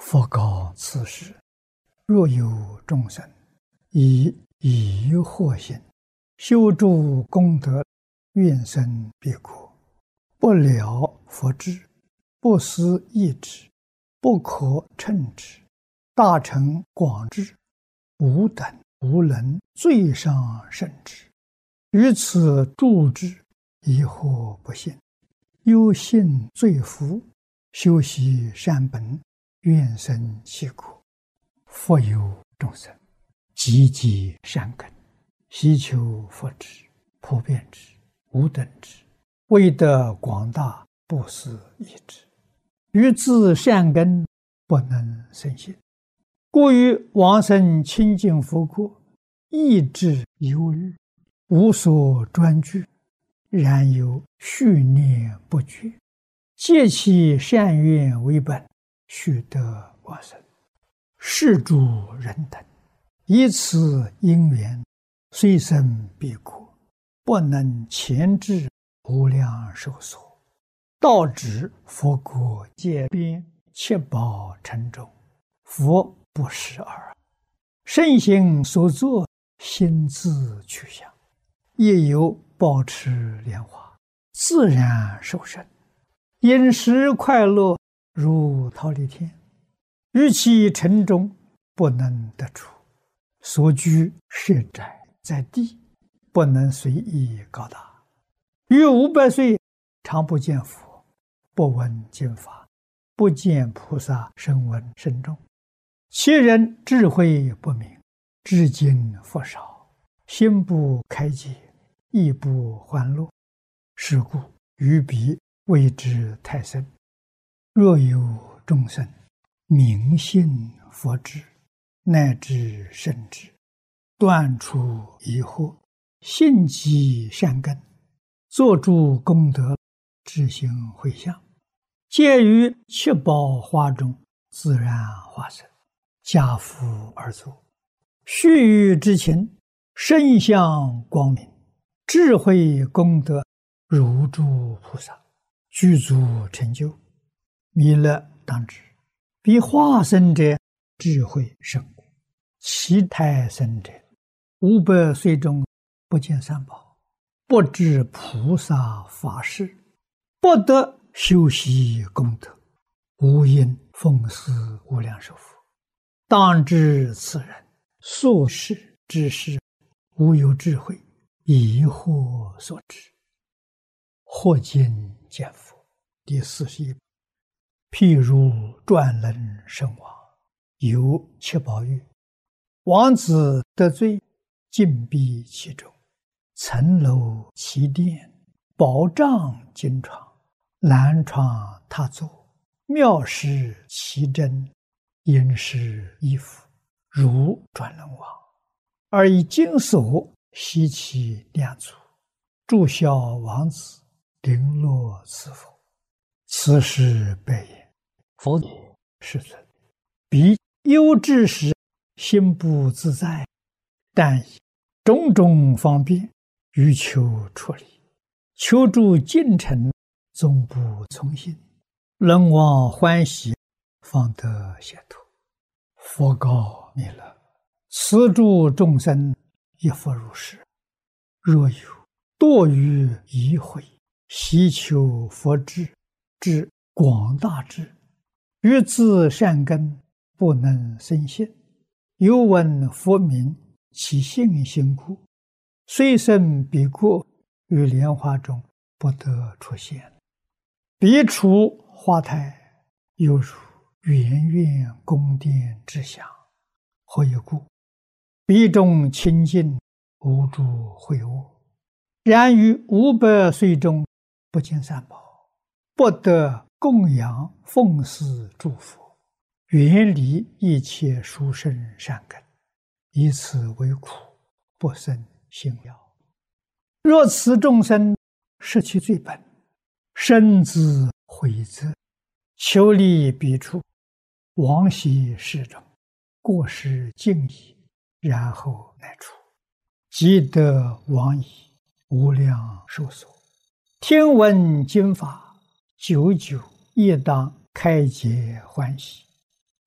佛告此时：若有众生以疑惑心修诸功德，愿生彼国，不了佛智，不思议之，不可称之，大乘广智，吾等无能最上甚之。于此助之，疑惑不信，忧信罪福，修习善本，愿生其国。复有众生积极善根，希求佛智、普遍智、无等智，为得广大，不思议之。于自善根不能生信，故于往生清净佛国，意志忧虑，无所专具，然有续念不绝，借其善愿为本，须得往生。是诸人等以此因缘，虽生彼国，不能前至无量寿所，到指佛国界边，七宝城中，佛不识耳。圣行所作，心自去向，亦有保持莲花，自然受生，饮食快乐，如忉利天。于其城中不能得出，所居设宅在地，不能随意高大。于五百岁常不见佛，不闻经法，不见菩萨声闻声众。其人智慧不明，知经佛少，心不开解，亦不欢乐。是故于彼谓之太深。若有众生明信佛智，乃至圣智，断除疑惑，信积善根，作诸功德，自行回向，皆于七宝花中自然化身，家父而坐，须臾之情，身相光明，智慧功德如诸菩萨，具足成就。弥勒当知，彼化身者智慧甚故，其胎生者五百岁中不见三宝，不知菩萨法事，不得修习功德，无因奉祀无量寿佛。当知此人所事之事，无有智慧，疑惑所致。或今见佛第四十一。譬如转轮圣王，有七宝玉，王子得罪，禁闭其中，层楼其殿，宝帐金床，蓝床榻座，妙饰其珍，殷实衣服，如转轮王，而以金锁悉其两足，祝孝王子，绫罗赐佛。此时白言：佛也，世尊，彼忧之时，心不自在，但以种种方便，欲求处理，求助进程，总不从心，人望欢喜，方得解脱。佛告弥勒：此诸众生亦复如是。若有堕于疑慧，希求佛智之广大智，于自善根不能生信，犹闻佛名，其信心故，虽生彼国，于莲花中不得出现。彼处花台，犹如圆圆宫殿之祥。何以故？彼中清净，无诸秽恶。然于五百岁中，不见三宝，不得供养奉祀诸佛，远离一切殊胜善根，以此为苦，不生信要。若此众生失其罪本，深自悔责，求离彼处，往昔世中，过失尽已，然后乃出，即得往矣，无量寿所。听闻经法，久久亦当开解欢喜，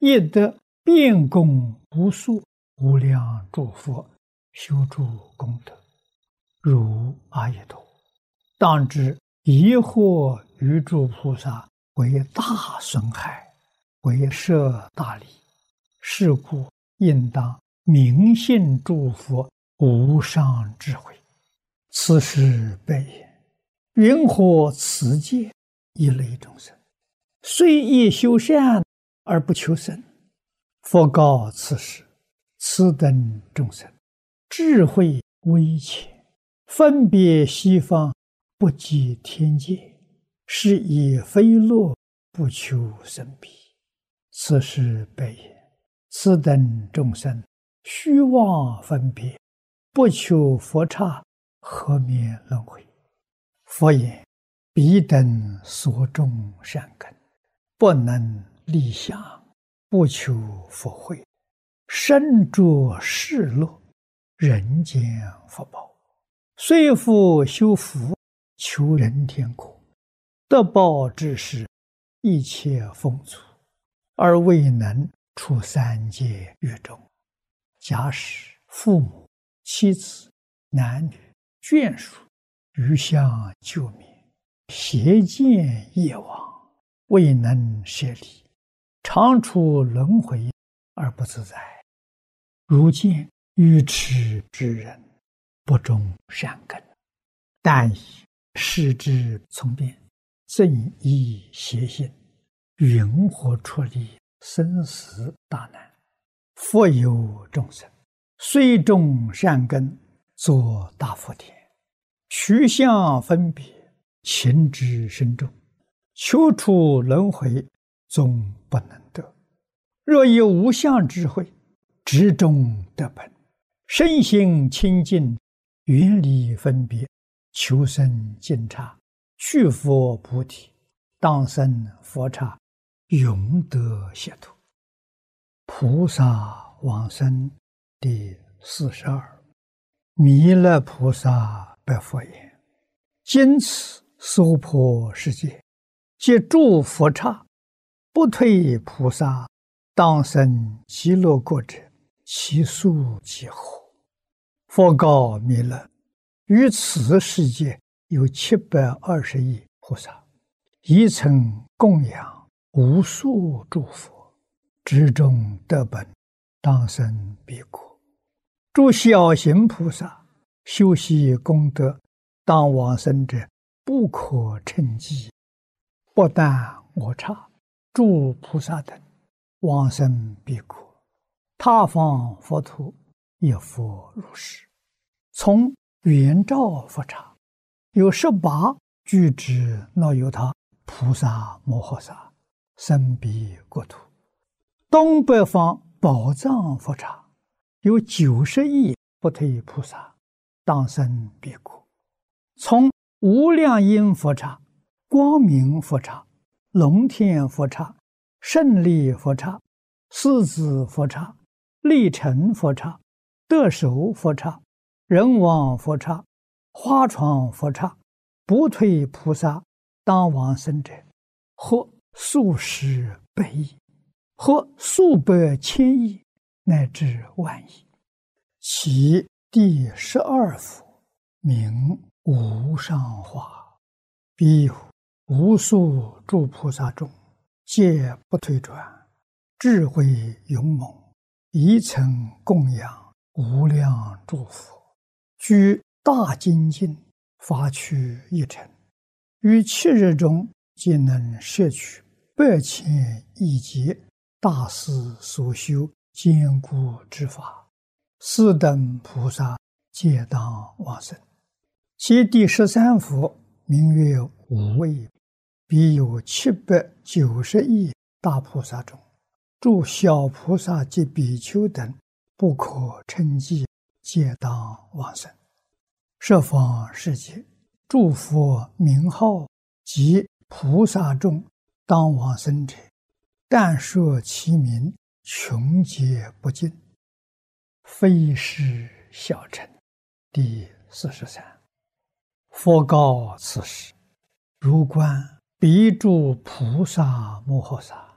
亦得遍供无数无量诸佛修诸功德，如阿逸多。当知疑惑于诸菩萨为大损害，为摄大利。是故应当明信诸佛无上智慧。此时悲言：云何此界一类众生，虽亦修善而不求生？佛告此时：此等众生智慧微浅，分别西方不及天界，是以非乐不求生彼。此时悲言：此等众生虚妄分别，不求佛刹，何免轮回？佛言：彼等所种善根，不能立想，不求佛慧，身着世乐，人间福报，虽复修福，求人天国，得报之时，一切丰足，而未能出三界狱中。假使父母、妻子、男女、眷属余相救灭，邪见业往，未能舍离，常处轮回而不自在。如见愚痴之人，不种善根，但以视之从变，正依邪心，云何出离生死大难？复有众生，虽种善根，作大福田，取相分别，情之深重，求出轮回，终不能得。若有无相智慧，直中得本，身心清净，远离分别，求生净刹，去佛菩提，当生佛刹，永得解脱。菩萨往生第四十二。弥勒菩萨白佛言：今此娑婆世界，皆诸佛刹，不退菩萨，当生极乐国者，其数几何？佛告弥勒：于此世界有七百二十亿菩萨，一曾供养无数诸佛，之中得本，当生彼国。诸小行菩萨修习功德，当往生者不可称计。不但我刹诸菩萨等往生彼国，他方佛土也复如是。从圆照佛刹有十八具之那由他菩萨摩诃萨生彼国土。东北方宝藏佛刹有九十亿不退菩萨当生彼国。从无量音佛刹、光明佛刹、龙天佛刹、胜利佛刹、狮子佛刹、力成佛刹、得手佛刹、人王佛刹、花床佛刹，不退菩萨当往生者，或数十百亿，或数百千亿，乃至万亿。其第十二佛名无上化。彼有无数诸菩萨中，皆不退转，智慧勇猛，一曾供养无量诸佛，居大精进，发趣一尘，于七日中皆能摄取百千亿劫大师所修坚固之法，四等菩萨皆当往生。其第十三佛名曰无畏。彼有七百九十亿大菩萨中，诸小菩萨及比丘等不可称计，皆当往生。十方世界诸佛名号及菩萨众当往生者，但说其名，穷劫不尽，非是小乘。第四十三。佛告此时：如观彼诸菩萨摩诃萨，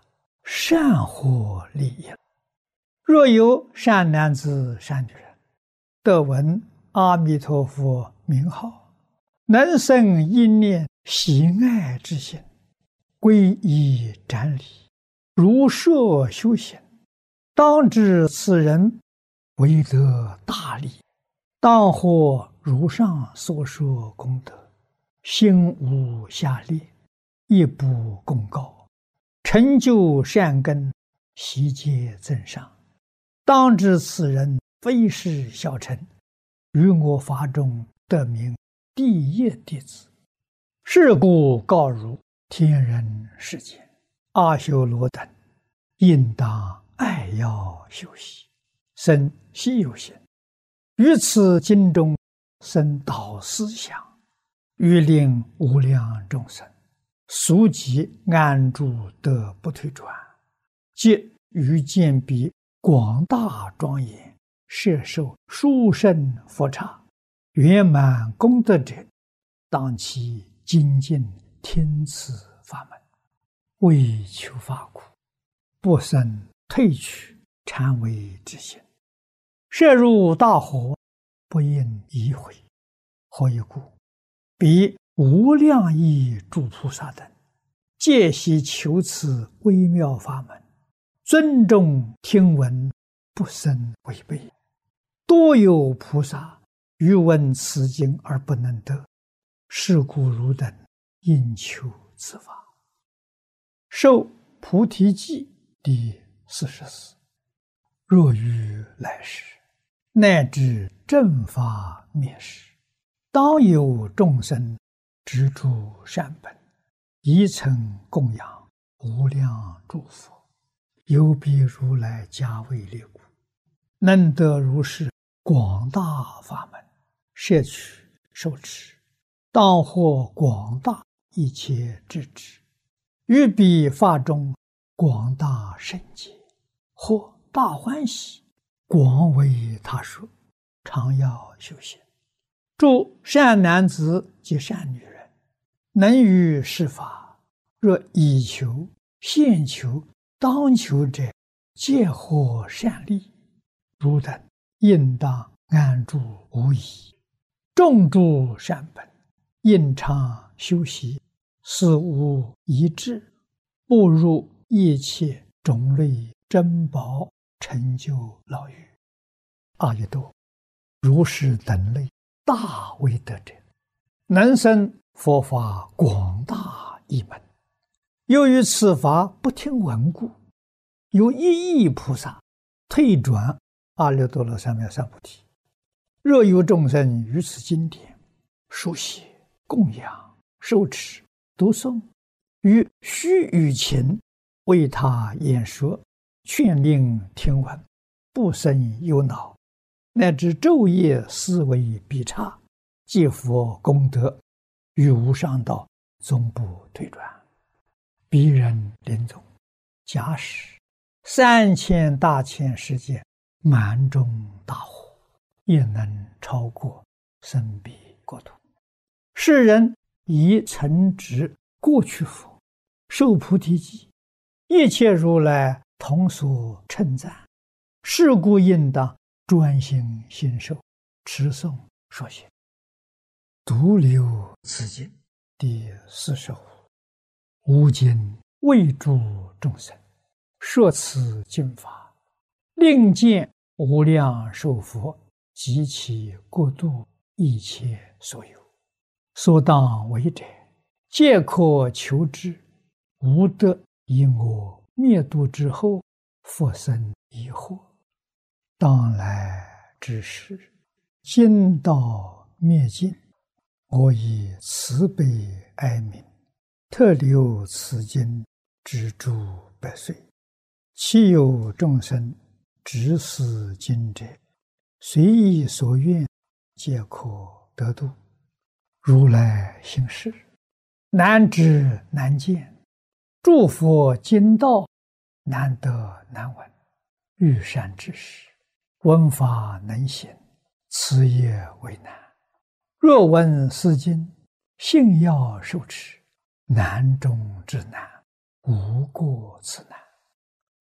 善获利益。若有善男子、善女人，得闻阿弥陀佛名号，能生一念喜爱之心，皈依瞻礼，如设修行，当知此人为得大利，当获如上所说功德，心无下劣，亦不公告，成就善根，悉皆增上。当知此人非是小乘，于我法中得名第一弟子。是故告汝天人世间阿修罗等，应当爱要修习，生希有行，于此经中生导思想，欲令无量众生速即安住得不退转，即于见彼广大庄严，摄受殊胜佛刹，圆满功德者，当其精进听此法门，为求法苦，不生退去禅为之心。摄入大火，不应移回。何以故？彼无量亿诸菩萨等，皆悉求此微妙法门，尊重听闻，不生违背。多有菩萨欲闻此经而不能得，是故汝等应求此法。受菩提记第四十四。若于来世，乃至正法灭世，当有众生执著善本，宜曾供养无量诸佛，有彼如来加为列故，能得如是广大法门，摄取受持，当获广大一切智智，于彼法中广大圣解，或大欢喜，广为他说，常要修行。诸善男子及善女人，能于是法，若以求、现求、当求者，皆获善利。汝等应当安住无疑，种诸善本，应常修习，死无遗志，步入一切种类珍宝，成就老狱。阿逸多，如是等类大威德者，能生佛法广大一门。由于此法不听闻故，有一亿菩萨退转阿耨多罗三藐三菩提。若有众生于此经典书写、供养、受持、读诵，于须臾前为他演说，劝令听闻，不生忧恼，乃至昼夜思维必差，皆佛功德，于无上道终不退转。彼人临终，假使三千大千世界满中大火，也能超过生彼国土。世人以曾值过去佛，受菩提记，一切如来同所称赞。是故应当专心信受，持诵说学。独留此经第四十五。吾今为诸众生说此经法，令见无量寿佛及其国度一切所有，所当为者，皆可求之，无得以我灭度之后复生疑惑。当来之时，经道灭尽，我以慈悲哀悯，特留此经之诸百岁。其有众生执此经者，随意所愿，皆可得度。如来行事，难知难见，诸佛经道难得难闻。欲善知识，闻法能行，此也为难。若闻是经，信要受持，难中之难，无过此难。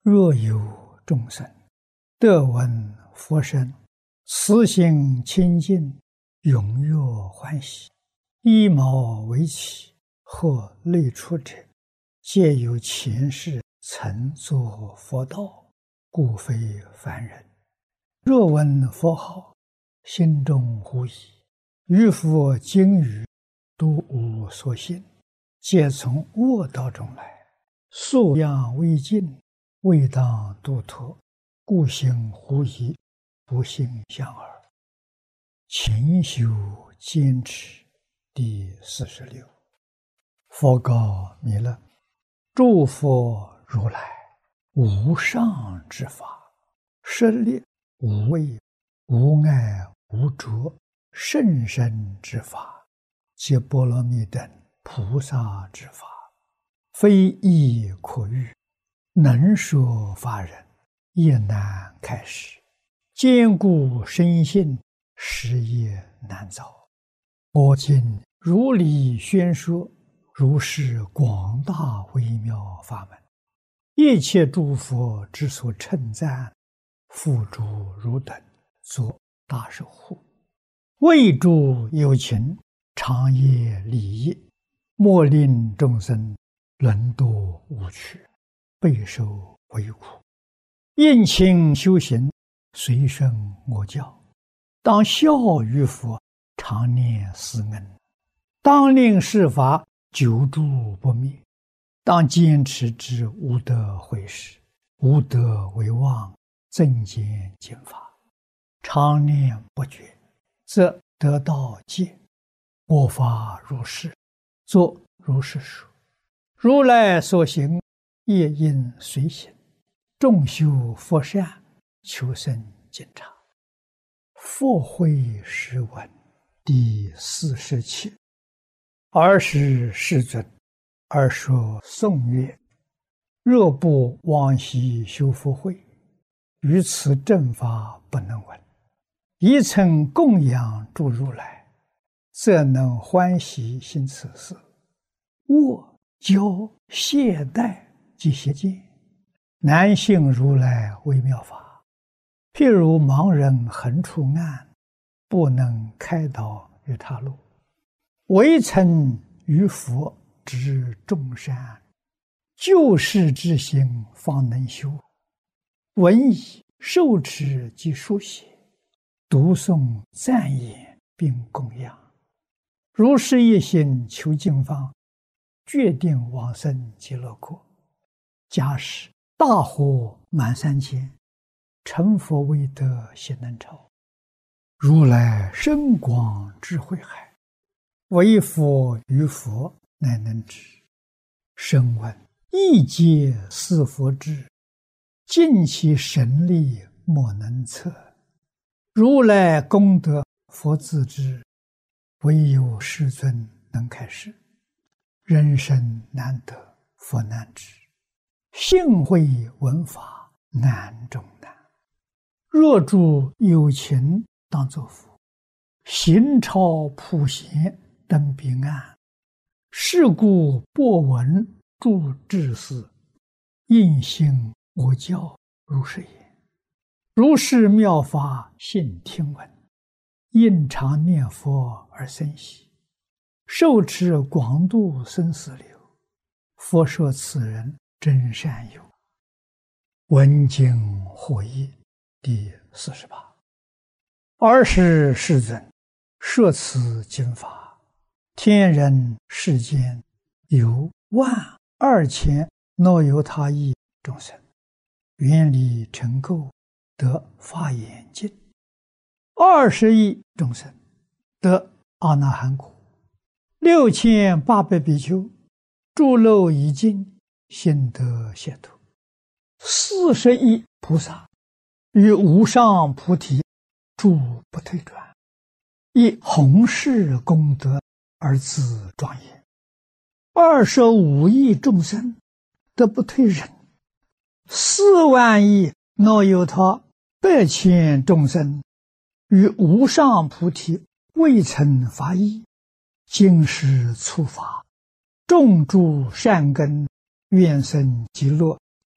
若有众生得闻佛声，慈心清净，踊跃欢喜，衣毛为起，或类出者，皆有前世曾作佛道，故非凡人。若闻佛号，心中狐疑，于佛经语都无所信，皆从恶道中来，素养未尽，未当度脱，故行狐疑，不信相耳。勤修坚持第四十六。佛告弥勒：诸佛如来无上之法，舍利无畏无碍无着甚深之法，皆波罗蜜等菩萨之法，非易可喻，能说法人也难开示，坚固深信，实业难遭。我今如理宣说，如是广大微妙法门，一切诸佛之所称赞，付诸汝等作大守护，为诸有情，长夜利益，莫令众生沦堕无趣，备受为苦。应勤修行，随顺我教，当效于佛，常念思恩，当令世法久住不灭，当坚持之无德毁事，无德为妄，增减减法，常念不绝，则得道戒。我法如是，作如是说。如来所行，业应随行，众修佛善，求生净察。佛慧诗文第四十七。尔时世尊，尔说颂曰：若不往昔修福慧，于此正法不能闻。一曾供养诸如来，则能欢喜行此事。我教懈怠及邪见，难信如来微妙法。譬如盲人横出暗，不能开导于他路，唯曾于佛知众善，救世之心方能修。闻已受持及书写，读诵赞言并供养，如是一心求净方，决定往生极乐国。假使大火满三千，成佛未得悉能超。如来深广智慧海，唯佛于佛乃能知。声闻一皆似佛智，尽其神力莫能测。如来功德佛自知，唯有世尊能开示。人生难得佛难知，信会闻法难中难。若诸有情当作佛，行超普贤登彼岸。是故播闻诸智士，应信我教如是言。如是妙法信听闻，应常念佛而生喜，受持广度生死流。佛说此人真善友。闻经获益第四十八。尔时世尊，摄此经法，天人世间有万二千若有他亿众生，愿力成垢，得法眼净；二十亿众生得阿那含果；六千八百比丘诸漏已尽，心得解脱；四十亿菩萨与无上菩提诸不退转，以弘誓功德而自庄严；二十五亿众生得不退忍；四万亿若有他百千众生与无上菩提未曾发意，今世初发，种诸善根，愿生极乐，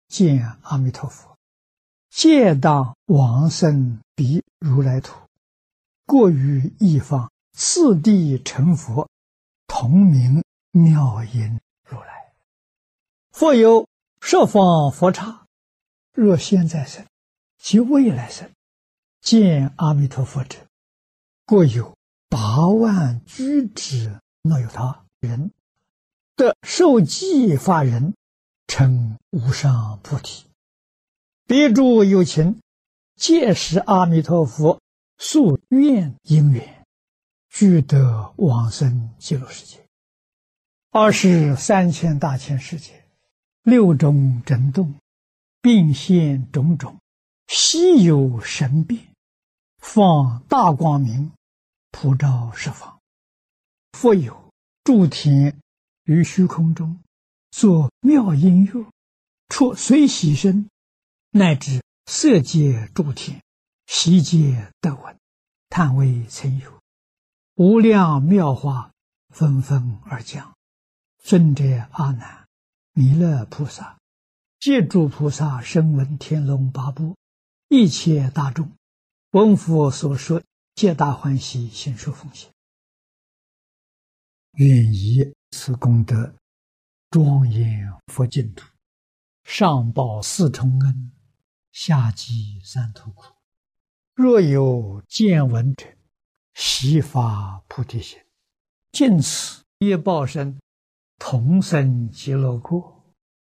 见阿弥陀佛，皆当往生彼如来土，过于一方，次第成佛，同名妙音如来。复有十方佛刹，若现在生及未来生，见阿弥陀佛者，过有八万居之若有他人，得受记法人，成无上菩提。彼诸有情，皆是阿弥陀佛宿愿因缘，俱得往生极乐世界。二十三千大千世界，六种震动，并现种种，悉有神变，放大光明，普照十方。复有诸天于虚空中，作妙音乐，出随喜声，乃至色界诸天，悉皆得闻，叹为曾有。无量妙法纷纷而降。尊者阿难、弥勒菩萨、皆诸菩萨声闻天龙八部，一切大众，闻佛所说，皆大欢喜，心受奉献。愿以此功德，庄严佛净土，上报四重恩，下济三途苦。若有见闻者，悉发菩提心，尽此业报身，同生极乐国。